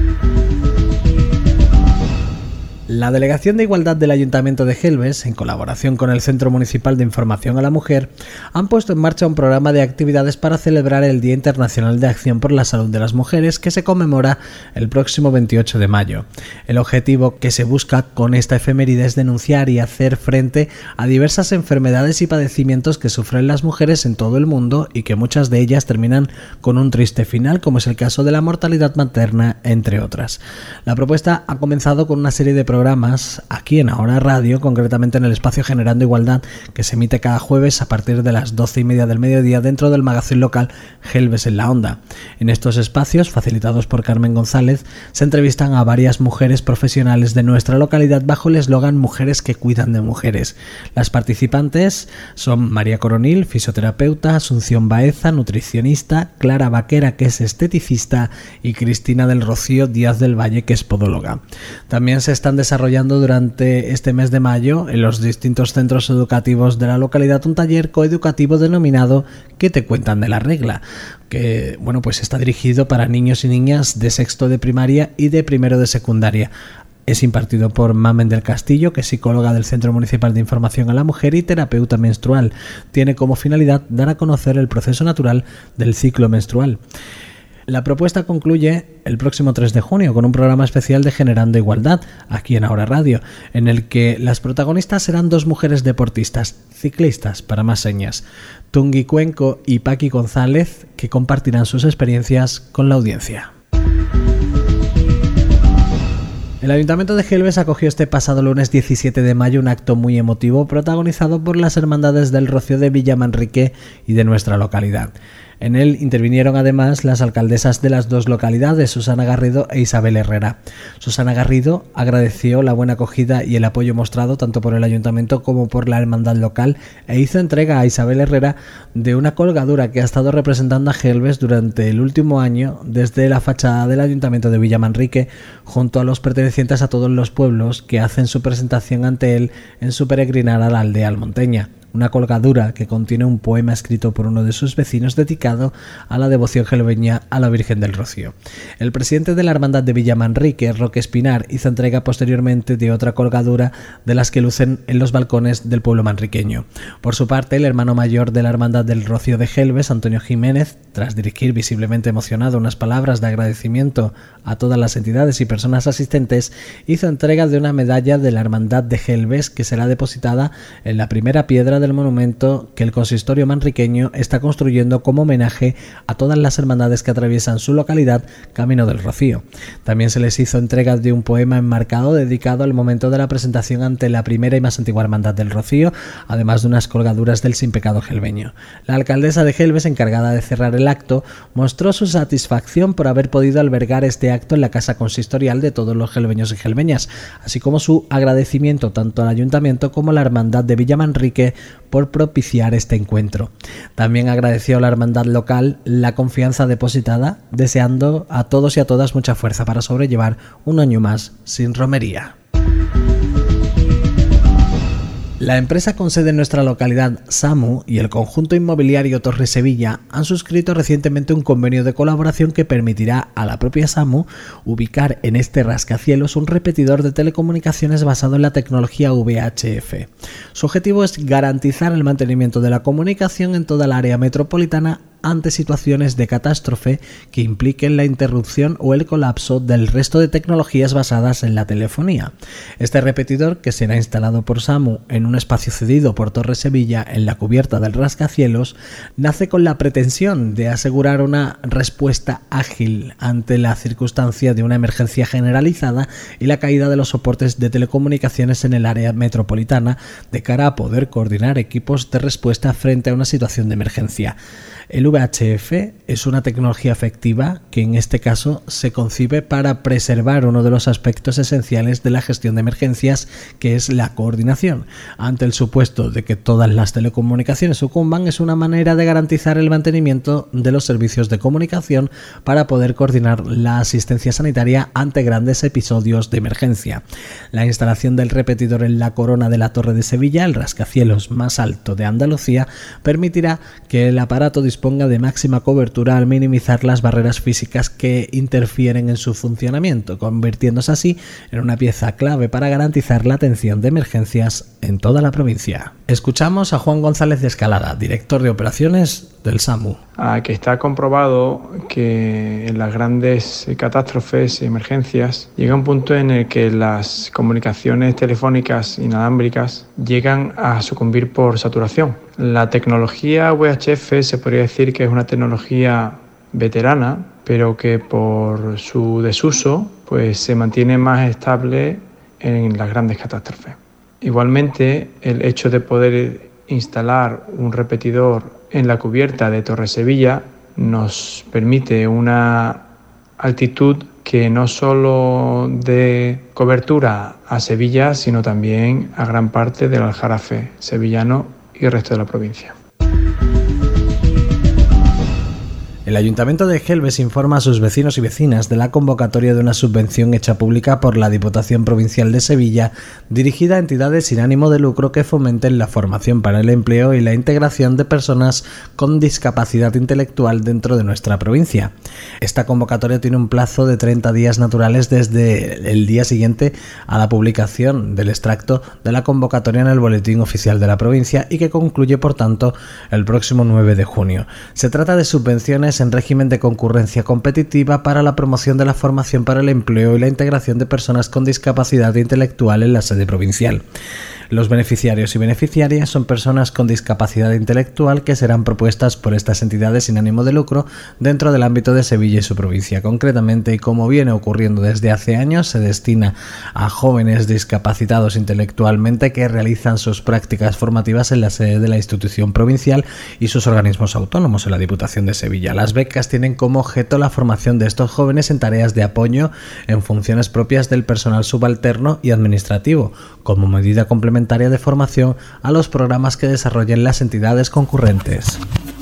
La Delegación de Igualdad del Ayuntamiento de Gelbes, en colaboración con el Centro Municipal de Información a la Mujer, han puesto en marcha un programa de actividades para celebrar el Día Internacional de Acción por la Salud de las Mujeres, que se conmemora el próximo veintiocho de mayo. El objetivo que se busca con esta efeméride es denunciar y hacer frente a diversas enfermedades y padecimientos que sufren las mujeres en todo el mundo y que muchas de ellas terminan con un triste final, como es el caso de la mortalidad materna, entre otras. La propuesta ha comenzado con una serie de programas aquí en Ahora Radio, concretamente en el espacio Generando Igualdad, que se emite cada jueves a partir de las doce y media del mediodía dentro del magazín local Gelbes en la Onda. En estos espacios, facilitados por Carmen González, se entrevistan a varias mujeres profesionales de nuestra localidad bajo el eslogan Mujeres que cuidan de mujeres. Las participantes son María Coronil, fisioterapeuta, Asunción Baeza, nutricionista, Clara Vaquera, que es esteticista, y Cristina del Rocío Díaz del Valle, que es podóloga. También se están desarrollando durante este mes de mayo en los distintos centros educativos de la localidad un taller coeducativo denominado ¿Qué te cuentan de la regla?, que bueno, pues está dirigido para niños y niñas de sexto de primaria y de primero de secundaria. Es impartido por Mamen del Castillo, que es psicóloga del Centro Municipal de Información a la Mujer y terapeuta menstrual. Tiene como finalidad dar a conocer el proceso natural del ciclo menstrual. La propuesta concluye el próximo tres de junio con un programa especial de Generando Igualdad, aquí en Ahora Radio, en el que las protagonistas serán dos mujeres deportistas, ciclistas para más señas, Tungi Cuenco y Paqui González, que compartirán sus experiencias con la audiencia. El Ayuntamiento de Gelbes acogió este pasado lunes diecisiete de mayo un acto muy emotivo protagonizado por las Hermandades del Rocío de Villamanrique y de nuestra localidad. En él intervinieron además las alcaldesas de las dos localidades, Susana Garrido e Isabel Herrera. Susana Garrido agradeció la buena acogida y el apoyo mostrado tanto por el Ayuntamiento como por la hermandad local e hizo entrega a Isabel Herrera de una colgadura que ha estado representando a Gelbes durante el último año desde la fachada del Ayuntamiento de Villamanrique, junto a los pertenecientes a todos los pueblos que hacen su presentación ante él en su peregrinar a la aldea almonteña. Una colgadura que contiene un poema escrito por uno de sus vecinos dedicado a la devoción gelbeña a la Virgen del Rocío. El presidente de la Hermandad de Villamanrique, Roque Espinar, hizo entrega posteriormente de otra colgadura de las que lucen en los balcones del pueblo manriqueño. Por su parte, el hermano mayor de la Hermandad del Rocío de Gelbes, Antonio Jiménez, tras dirigir visiblemente emocionado unas palabras de agradecimiento a todas las entidades y personas asistentes, hizo entrega de una medalla de la Hermandad de Gelbes que será depositada en la primera piedra de del monumento que el consistorio manriqueño está construyendo como homenaje a todas las hermandades que atraviesan su localidad camino del Rocío. También se les hizo entrega de un poema enmarcado dedicado al momento de la presentación ante la primera y más antigua hermandad del Rocío, además de unas colgaduras del Sin Pecado gelbeño. La alcaldesa de Gelbes, encargada de cerrar el acto, mostró su satisfacción por haber podido albergar este acto en la casa consistorial de todos los gelbeños y gelbeñas, así como su agradecimiento tanto al ayuntamiento como a la hermandad de Villamanrique por propiciar este encuentro. También agradeció a la hermandad local la confianza depositada, deseando a todos y a todas mucha fuerza para sobrellevar un año más sin romería. La empresa con sede en nuestra localidad, SAMU, y el conjunto inmobiliario Torre Sevilla han suscrito recientemente un convenio de colaboración que permitirá a la propia SAMU ubicar en este rascacielos un repetidor de telecomunicaciones basado en la tecnología V H F. Su objetivo es garantizar el mantenimiento de la comunicación en toda la área metropolitana ante situaciones de catástrofe que impliquen la interrupción o el colapso del resto de tecnologías basadas en la telefonía. Este repetidor, que será instalado por SAMU en un espacio cedido por Torre Sevilla en la cubierta del rascacielos, nace con la pretensión de asegurar una respuesta ágil ante la circunstancia de una emergencia generalizada y la caída de los soportes de telecomunicaciones en el área metropolitana, de cara a poder coordinar equipos de respuesta frente a una situación de emergencia. El V H F es una tecnología efectiva que en este caso se concibe para preservar uno de los aspectos esenciales de la gestión de emergencias, que es la coordinación. Ante el supuesto de que todas las telecomunicaciones sucumban, es una manera de garantizar el mantenimiento de los servicios de comunicación para poder coordinar la asistencia sanitaria ante grandes episodios de emergencia. La instalación del repetidor en la corona de la Torre de Sevilla, el rascacielos más alto de Andalucía, permitirá que el aparato disponga de máxima cobertura al minimizar las barreras físicas que interfieren en su funcionamiento, convirtiéndose así en una pieza clave para garantizar la atención de emergencias en toda la provincia. Escuchamos a Juan González de Escalada, director de operaciones del SAMU. Ah, que está comprobado que en las grandes catástrofes y emergencias llega un punto en el que las comunicaciones telefónicas inalámbricas llegan a sucumbir por saturación. La tecnología V H F se podría decir que es una tecnología veterana, pero que por su desuso pues se mantiene más estable en las grandes catástrofes. Igualmente, el hecho de poder instalar un repetidor en la cubierta de Torre Sevilla nos permite una altitud que no solo dé cobertura a Sevilla, sino también a gran parte del Aljarafe sevillano y el resto de la provincia. El Ayuntamiento de Gelbes informa a sus vecinos y vecinas de la convocatoria de una subvención hecha pública por la Diputación Provincial de Sevilla, dirigida a entidades sin ánimo de lucro que fomenten la formación para el empleo y la integración de personas con discapacidad intelectual dentro de nuestra provincia. Esta convocatoria tiene un plazo de treinta días naturales desde el día siguiente a la publicación del extracto de la convocatoria en el Boletín Oficial de la provincia y que concluye, por tanto, el próximo nueve de junio. Se trata de subvenciones en régimen de concurrencia competitiva para la promoción de la formación para el empleo y la integración de personas con discapacidad intelectual en la sede provincial. Los beneficiarios y beneficiarias son personas con discapacidad intelectual que serán propuestas por estas entidades sin ánimo de lucro dentro del ámbito de Sevilla y su provincia. Concretamente, y como viene ocurriendo desde hace años, se destina a jóvenes discapacitados intelectualmente que realizan sus prácticas formativas en la sede de la institución provincial y sus organismos autónomos en la Diputación de Sevilla. Las becas tienen como objeto la formación de estos jóvenes en tareas de apoyo en funciones propias del personal subalterno y administrativo, como medida complementaria de formación a los programas que desarrollen las entidades concurrentes.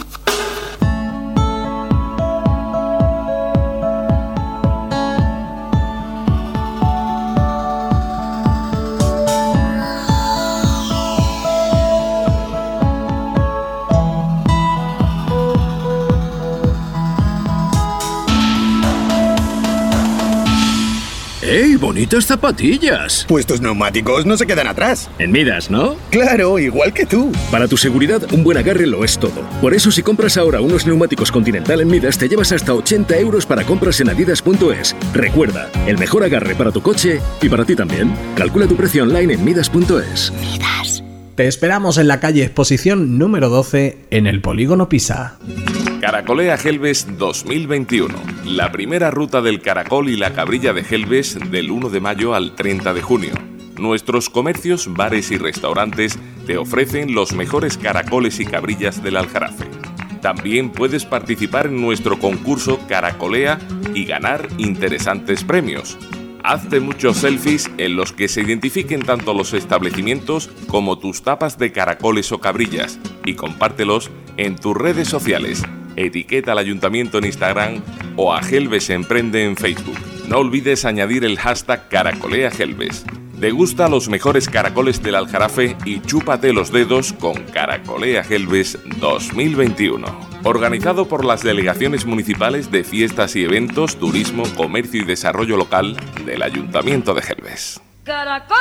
¡Ey, bonitas zapatillas! Pues tus neumáticos no se quedan atrás. En Midas, ¿no? Claro, igual que tú. Para tu seguridad, un buen agarre lo es todo. Por eso, si compras ahora unos neumáticos Continental en Midas, te llevas hasta ochenta euros para compras en adidas punto es. Recuerda, el mejor agarre para tu coche y para ti también. Calcula tu precio online en midas punto es. Midas. Te esperamos en la calle Exposición número doce, en el Polígono Pisa. Caracolea Gelbes dos mil veintiuno. La primera ruta del caracol y la cabrilla de Gelbes del uno de mayo al treinta de junio. Nuestros comercios, bares y restaurantes te ofrecen los mejores caracoles y cabrillas del Aljarafe. También puedes participar en nuestro concurso Caracolea y ganar interesantes premios. Hazte muchos selfies en los que se identifiquen tanto los establecimientos como tus tapas de caracoles o cabrillas y compártelos en tus redes sociales. Etiqueta al Ayuntamiento en Instagram o a Gelbes Emprende en Facebook. No olvides añadir el hashtag Caracolea Gelbes. Degusta los mejores caracoles del Aljarafe y chúpate los dedos con Caracolea Gelbes dos mil veintiuno. Organizado por las delegaciones municipales de fiestas y eventos, turismo, comercio y desarrollo local del Ayuntamiento de Gelbes. Caracoles,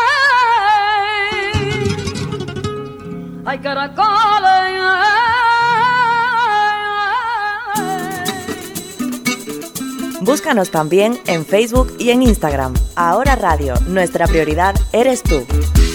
hay caracoles. Búscanos también en Facebook y en Instagram. Ahora Radio, nuestra prioridad eres tú.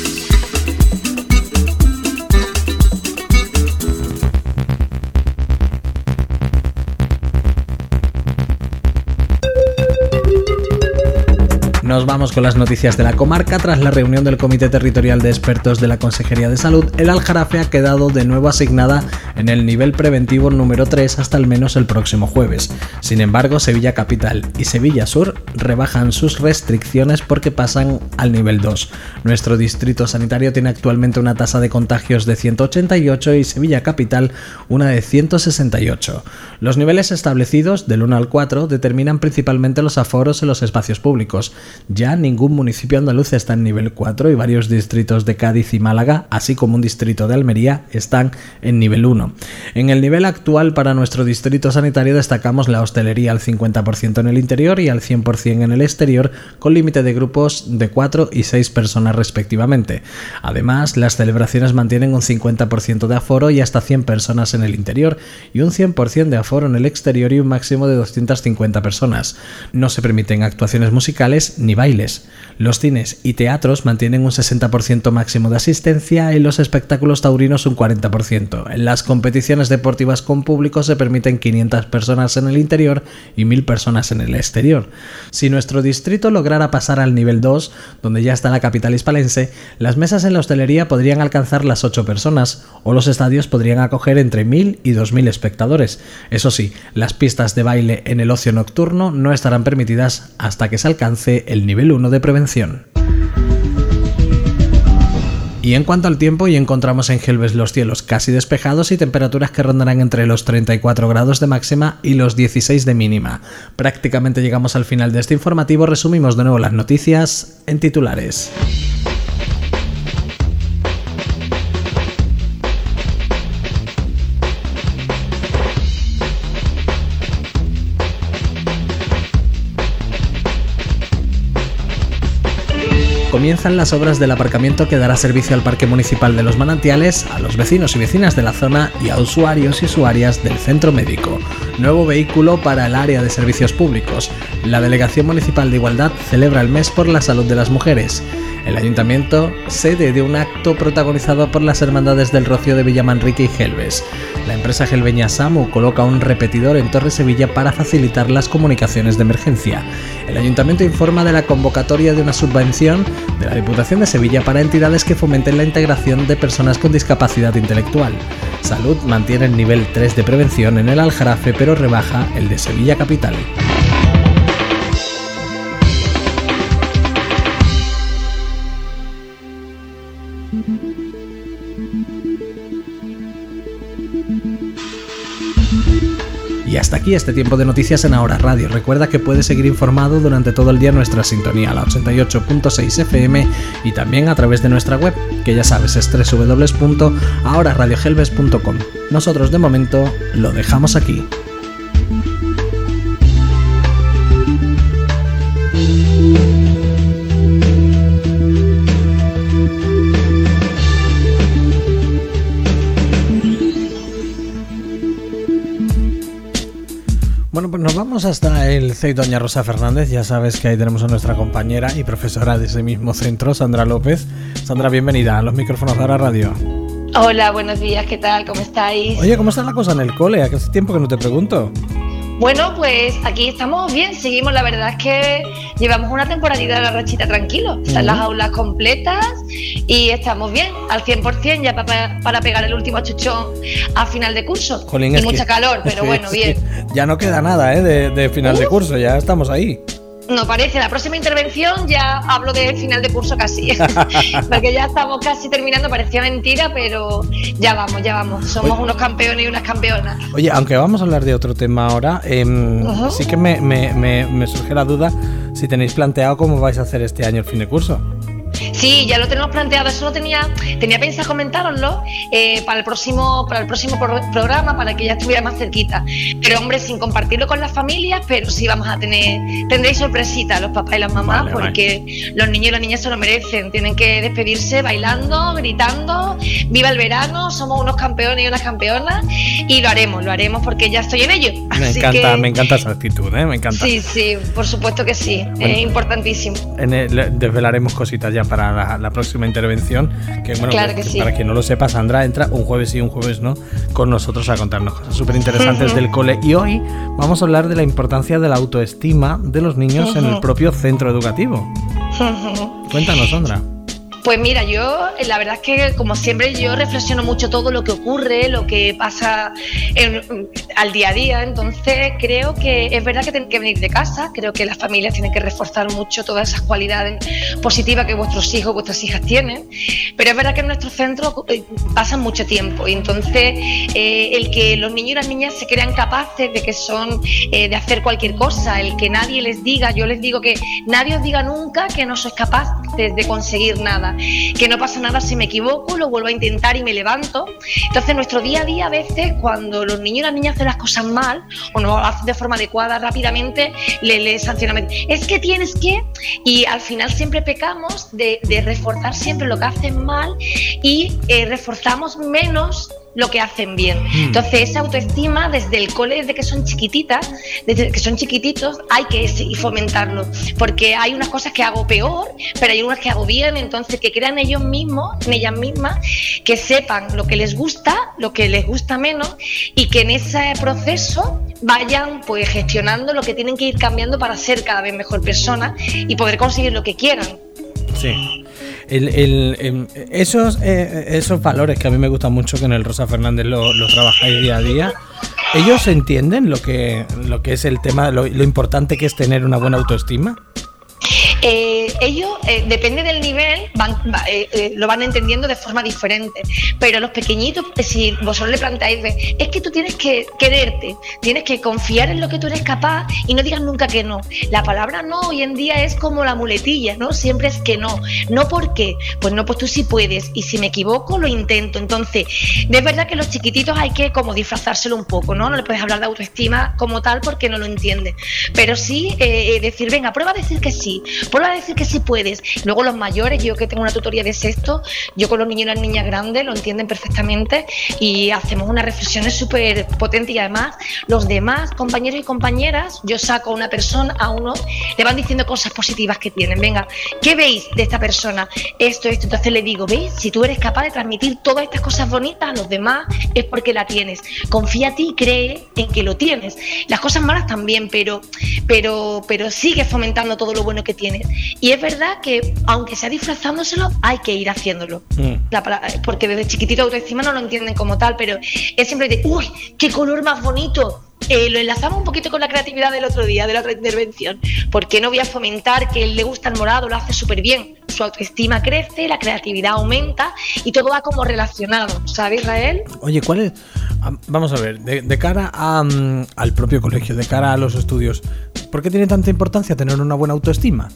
Nos vamos con las noticias de la comarca. Tras la reunión del Comité Territorial de Expertos de la Consejería de Salud, el Aljarafe ha quedado de nuevo asignada en el nivel preventivo número tres hasta al menos el próximo jueves. Sin embargo, Sevilla Capital y Sevilla Sur rebajan sus restricciones porque pasan al nivel dos. Nuestro distrito sanitario tiene actualmente una tasa de contagios de ciento ochenta y ocho y Sevilla Capital una de ciento sesenta y ocho. Los niveles establecidos del uno al cuatro determinan principalmente los aforos en los espacios públicos. Ya ningún municipio andaluz está en nivel cuatro y varios distritos de Cádiz y Málaga, así como un distrito de Almería, están en nivel uno. En el nivel actual para nuestro distrito sanitario destacamos la hostelería al cincuenta por ciento en el interior y al cien por ciento en el exterior, con límite de grupos de cuatro y seis personas respectivamente. Además, las celebraciones mantienen un cincuenta por ciento de aforo y hasta cien personas en el interior y un cien por ciento de aforo en el exterior y un máximo de doscientas cincuenta personas. No se permiten actuaciones musicales ni bailes. Los cines y teatros mantienen un sesenta por ciento máximo de asistencia y los espectáculos taurinos un cuarenta por ciento. En las competiciones deportivas con público se permiten quinientas personas en el interior y mil personas en el exterior. Si nuestro distrito lograra pasar al nivel dos, donde ya está la capital hispalense, las mesas en la hostelería podrían alcanzar las ocho personas o los estadios podrían acoger entre mil y dos mil espectadores. Eso sí, las pistas de baile en el ocio nocturno no estarán permitidas hasta que se alcance el nivel uno de prevención. Y en cuanto al tiempo, hoy encontramos en Gelbes los cielos casi despejados y temperaturas que rondarán entre los treinta y cuatro grados de máxima y los dieciséis de mínima. Prácticamente llegamos al final de este informativo. Resumimos de nuevo las noticias en titulares. Comienzan las obras del aparcamiento que dará servicio al Parque Municipal de los Manantiales, a los vecinos y vecinas de la zona y a usuarios y usuarias del centro médico. Nuevo vehículo para el área de servicios públicos. La Delegación Municipal de Igualdad celebra el mes por la salud de las mujeres. El Ayuntamiento, sede de un acto protagonizado por las Hermandades del Rocío de Villamanrique y Gelbes. La empresa gelbeña SAMU coloca un repetidor en Torre Sevilla para facilitar las comunicaciones de emergencia. El Ayuntamiento informa de la convocatoria de una subvención de la Diputación de Sevilla para entidades que fomenten la integración de personas con discapacidad intelectual. Salud mantiene el nivel tres de prevención en el Aljarafe, pero rebaja el de Sevilla Capital. Y hasta aquí este tiempo de noticias en Ahora Radio. Recuerda que puedes seguir informado durante todo el día en nuestra sintonía, la ochenta y ocho punto seis F M, y también a través de nuestra web, que ya sabes es doble u doble u doble u punto ahora radio gelbes punto com. Nosotros de momento lo dejamos aquí. Bueno, pues nos vamos hasta el C E I Doña Rosa Fernández. Ya sabes que ahí tenemos a nuestra compañera y profesora de ese mismo centro, Sandra López. Sandra, bienvenida a los micrófonos de Ahora Radio. Hola, buenos días, ¿qué tal? ¿Cómo estáis? Oye, ¿cómo está la cosa en el cole? Hace tiempo que no te pregunto. Bueno, pues aquí estamos bien, seguimos, la verdad es que llevamos una temporadita de la rachita tranquilo, están uh-huh. las aulas completas y estamos bien, al cien por ciento ya para, para pegar el último chuchón a final de curso. Jolín, y mucha que, calor, pero sí, bueno, bien. Sí. Ya no queda nada ¿eh? de, de final uh. de curso, ya estamos ahí. No parece, la próxima intervención ya hablo de final de curso casi, porque ya estamos casi terminando, parecía mentira, pero ya vamos, ya vamos, somos Oye, unos campeones y unas campeonas. Oye, aunque vamos a hablar de otro tema ahora, eh, uh-huh. sí que me, me, me, me surge la duda si tenéis planteado cómo vais a hacer este año el fin de curso. Sí, ya lo tenemos planteado, eso lo tenía, tenía pensado comentároslo eh, para el próximo, para el próximo pro- programa, para que ya estuviera más cerquita. Pero hombre, sin compartirlo con las familias, pero sí vamos a tener, tendréis sorpresitas los papás y las mamás, vale, porque vale. Los niños y las niñas se lo merecen, tienen que despedirse bailando, gritando, viva el verano, somos unos campeones y unas campeonas, y lo haremos, lo haremos porque ya estoy en ello. Me Así encanta, que... me encanta esa actitud, ¿eh? Me encanta. Sí, sí, por supuesto que sí, bueno, es importantísimo. En el, desvelaremos cositas ya para la, la próxima intervención, que bueno, claro que, que sí. Para quien no lo sepa, Sandra entra un jueves sí, un jueves no, con nosotros a contarnos cosas súper interesantes uh-huh. del cole. Y hoy vamos a hablar de la importancia de la autoestima de los niños uh-huh. en el propio centro educativo. Uh-huh. Cuéntanos, Sandra. Pues mira, yo la verdad es que como siempre yo reflexiono mucho todo lo que ocurre, lo que pasa en, al día a día, entonces creo que es verdad que tienen que venir de casa, creo que las familias tienen que reforzar mucho todas esas cualidades positivas que vuestros hijos, vuestras hijas tienen, pero es verdad que en nuestro centro pasan mucho tiempo y entonces eh, el que los niños y las niñas se crean capaces de que son, eh, de hacer cualquier cosa, el que nadie les diga, yo les digo que nadie os diga nunca que no sois capaces de, de conseguir nada, que no pasa nada si me equivoco, lo vuelvo a intentar y me levanto. Entonces nuestro día a día a veces cuando los niños y las niñas hacen las cosas mal o no lo hacen de forma adecuada rápidamente le, le sancionamos, es que tienes que, y al final siempre pecamos de, de reforzar siempre lo que hacen mal y eh, reforzamos menos lo que hacen bien. Entonces esa autoestima desde el cole, desde que son chiquititas, desde que son chiquititos, hay que fomentarlo, porque hay unas cosas que hago peor, pero hay unas que hago bien, entonces que crean ellos mismos, en ellas mismas, que sepan lo que les gusta, lo que les gusta menos, y que en ese proceso vayan pues gestionando lo que tienen que ir cambiando para ser cada vez mejor persona y poder conseguir lo que quieran. Sí. El, el, el, esos, eh, esos valores que a mí me gustan mucho, que en el Rosa Fernández lo, lo trabajáis día a día, ¿ellos entienden lo que, lo que es el tema, lo, lo importante que es tener una buena autoestima? Eh, ellos, eh, depende del nivel, van, va, eh, eh, lo van entendiendo de forma diferente, pero los pequeñitos, si vosotros le planteáis, es que tú tienes que quererte, tienes que confiar en lo que tú eres capaz y no digas nunca que no. La palabra no hoy en día es como la muletilla, ¿no? Siempre es que no. ¿No por qué? Pues no, pues tú sí puedes, y si me equivoco lo intento. Entonces, es verdad que los chiquititos hay que como disfrazárselo un poco, ¿no? No le puedes hablar de autoestima como tal porque no lo entiende, pero sí eh, decir, venga, prueba a decir que sí, prueba a decir que sí puedes. Luego los mayores, yo que tengo una tutoría de sexto, yo con los niños y las niñas grandes lo entienden perfectamente y hacemos unas reflexiones súper potentes, y además los demás compañeros y compañeras, yo saco a una persona, a uno, le van diciendo cosas positivas que tienen. Venga, ¿qué veis de esta persona? Esto, esto. Entonces le digo, ¿veis? Si tú eres capaz de transmitir todas estas cosas bonitas a los demás es porque la tienes. Confía a ti y cree en que lo tienes. Las cosas malas también, pero, pero, pero sigue fomentando todo lo bueno que tienes. Y es verdad que, aunque sea disfrazándoselo, hay que ir haciéndolo. Mm. La, porque desde chiquitito autoestima no lo entienden como tal, pero es siempre de, uy, qué color más bonito. Eh, lo enlazamos un poquito con la creatividad del otro día, de la otra intervención. ¿Por qué no voy a fomentar que él le gusta el morado? Lo hace súper bien. Su autoestima crece, la creatividad aumenta y todo va como relacionado, ¿sabes, Israel? Oye, ¿cuál es? Vamos a ver, de, de cara a, um, al propio colegio, de cara a los estudios, ¿por qué tiene tanta importancia tener una buena autoestima?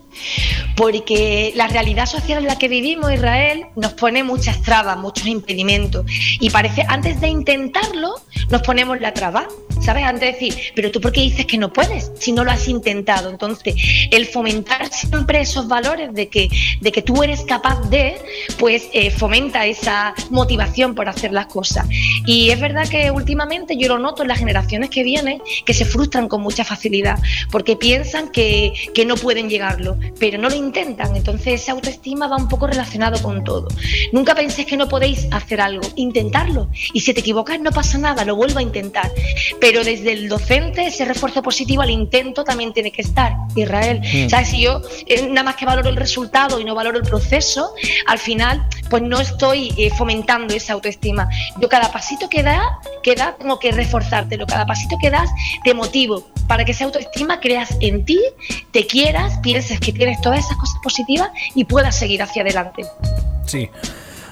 Porque la realidad social en la que vivimos, Israel, nos pone muchas trabas, muchos impedimentos, y parece, antes de intentarlo, nos ponemos la traba, ¿sabes? Antes de decir, pero tú ¿por qué dices que no puedes si no lo has intentado? Entonces, el fomentar siempre esos valores de que, de que tú eres capaz de, pues eh, fomenta esa motivación por hacer las cosas. Y es verdad que últimamente yo lo noto en las generaciones que vienen, que se frustran con mucha facilidad, porque piensan que, que no pueden llegarlo, pero no lo intentan. Entonces esa autoestima va un poco relacionado con todo. Nunca penséis que no podéis hacer algo, intentarlo, y si te equivocas no pasa nada, lo vuelvo a intentar. Pero desde el docente ese refuerzo positivo al intento también tiene que estar, Israel. Mm. ¿Sabes? Si yo eh, nada más que valoro el resultado y no valoro el proceso, al final pues no estoy eh, fomentando esa autoestima. Yo cada pasito que das, que das como que reforzártelo, cada pasito que das te motivo para que esa autoestima creas en ti, te quieras, pienses que tienes todas esas cosas positivas y puedas seguir hacia adelante. Sí.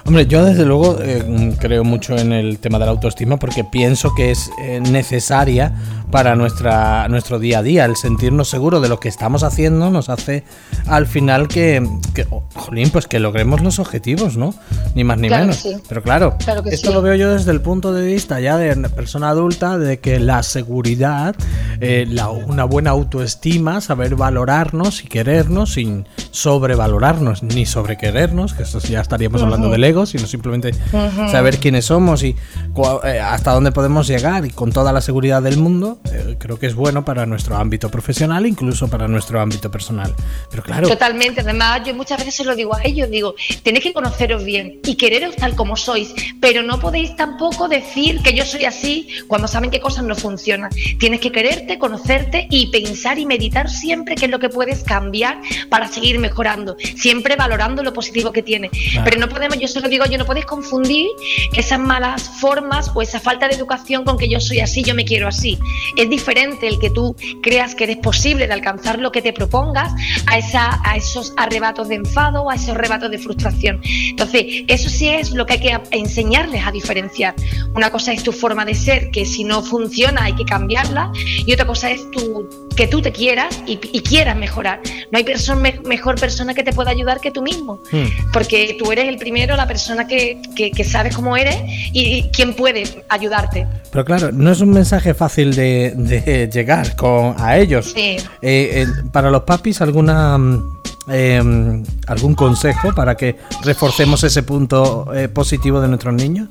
Hombre, yo desde luego eh, creo mucho en el tema de la autoestima porque pienso que es eh, necesaria para nuestra nuestro día a día. El sentirnos seguros de lo que estamos haciendo nos hace al final que, que oh, jolín, pues que logremos los objetivos, ¿no? Ni más ni Claro menos. que sí. Pero claro, Claro que esto sí. lo veo yo desde el punto de vista ya de persona adulta, de que la seguridad, eh, la, una buena autoestima, saber valorarnos y querernos sin sobrevalorarnos ni sobrequerernos, que eso ya estaríamos Ujú. hablando del ego, sino simplemente Ujú. saber quiénes somos y cua- eh, hasta dónde podemos llegar y con toda la seguridad del mundo, eh, creo que es bueno para nuestro ámbito profesional, incluso para nuestro ámbito personal. Pero claro, Totalmente, además yo muchas veces se lo digo a ellos, digo, tenéis que conoceros bien y quereros tal como sois, pero no podéis tampoco decir que yo soy así cuando saben que cosas no funcionan. Tienes que quererte, conocerte y pensar y meditar siempre qué es lo que puedes cambiar para seguir mejorando, siempre valorando lo positivo que tienes. Claro. Pero no podemos, yo se lo digo, yo no podéis confundir esas malas formas o esa falta de educación con que yo soy así, yo me quiero así. Es diferente el que tú creas que eres posible de alcanzar lo que te propongas a, esa, a esos arrebatos de enfado, a esos arrebatos de frustración. Entonces, eso sí es lo que hay que a- enseñarles a diferenciar. Una cosa es tu forma de ser, que si no funciona hay que cambiarla, y otra cosa es tu, que tú te quieras y, y quieras mejorar. No hay persona, me- mejor persona que te pueda ayudar que tú mismo, porque tú eres el primero, la persona que, que, que sabes cómo eres y, y quién puede ayudarte. pero claro, no es un mensaje fácil de, de llegar con, a ellos. Sí. Eh, eh, para los papis, ¿alguna mm, eh, algún consejo para que reforcemos ese punto eh, positivo de nuestros niños?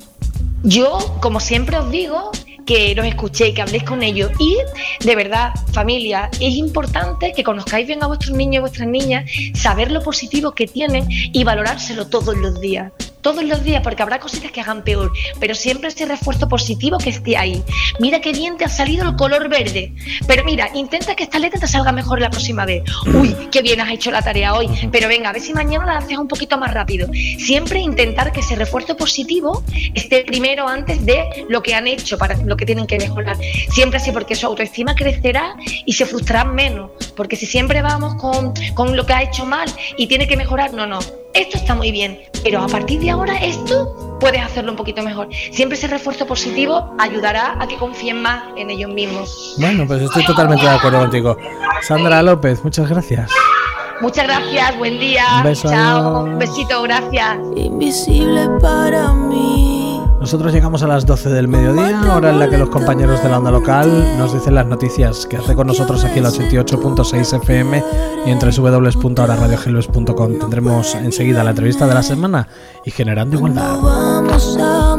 Yo, como siempre os digo, que los escuchéis, que habléis con ellos y, de verdad, familia, es importante que conozcáis bien a vuestros niños y vuestras niñas, saber lo positivo que tienen y valorárselo todos los días. Todos los días, porque habrá cositas que hagan peor, pero siempre ese refuerzo positivo que esté ahí. Mira qué bien te ha salido el color verde, pero mira, intenta que esta letra te salga mejor la próxima vez. Uy, qué bien has hecho la tarea hoy, pero venga, a ver si mañana la haces un poquito más rápido. Siempre intentar que ese refuerzo positivo esté primero antes de lo que han hecho, para lo que tienen que mejorar. Siempre así, porque su autoestima crecerá y se frustrarán menos, porque si siempre vamos con, con lo que ha hecho mal y tiene que mejorar, no, no. Esto está muy bien, pero a partir de ahora esto puedes hacerlo un poquito mejor. Siempre ese refuerzo positivo ayudará a que confíen más en ellos mismos. Bueno, pues estoy totalmente de acuerdo contigo. Sandra López, muchas gracias. Muchas gracias, buen día. Un beso, Chao, adiós. un besito, gracias. Invisible para mí. Nosotros llegamos a las doce del mediodía, hora en la que los compañeros de la onda local nos dicen las noticias que hace con nosotros aquí en la ochenta y ocho punto seis F M y en doble u doble u doble u punto ahora radio gelbes punto com. Tendremos enseguida la entrevista de la semana y Generando Igualdad. Vamos a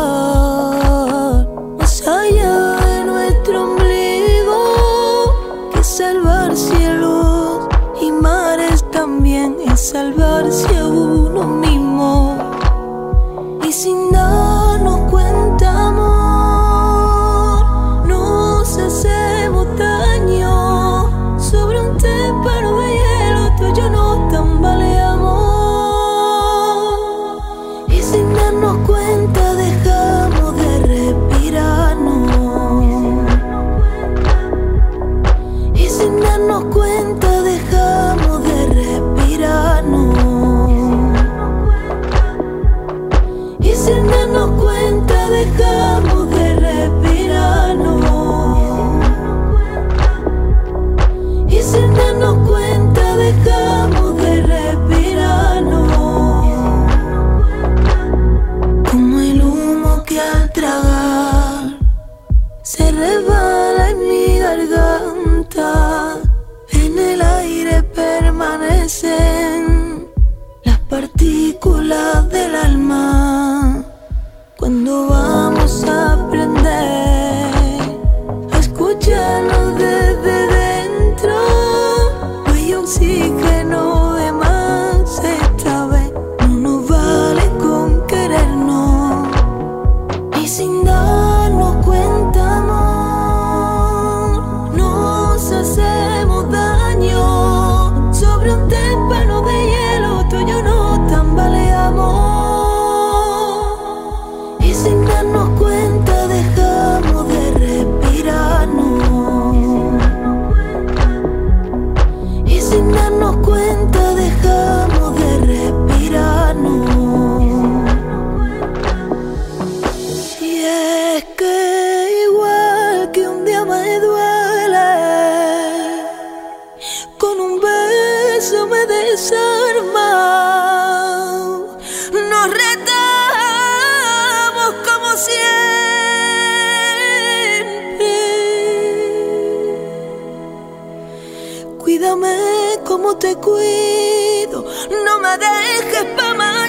mirar más allá de nuestro ombligo, que salvar cielos y mares también es salvarse a uno mismo. Y sin darnos cuenta, amor, nos hacemos daño. Sobre un témpano de hielo tú y yo nos tambaleamos. Y sin darnos cuenta dejamos de respirarnos. Y sin darnos cuenta dejamos de respirarnos. Y sin darnos cuenta dejamos de respirarnos. Y sin darnos cuenta dejamos de respirarnos. Como el humo que al tragar se resbala en mi garganta, en el aire permanecen las partículas del alma. Cuando vamos a aprender a escucharnos desde dentro, no hay oxígeno de más esta vez. No nos vale con querernos. Y sin darnos cuenta, amor, nos hacemos daño. Sobre un témpano de hielo tú y yo nos tambaleamos. con un beso me desarma. Nos retamos como siempre. Cuídame como te cuido, no me dejes pa' más.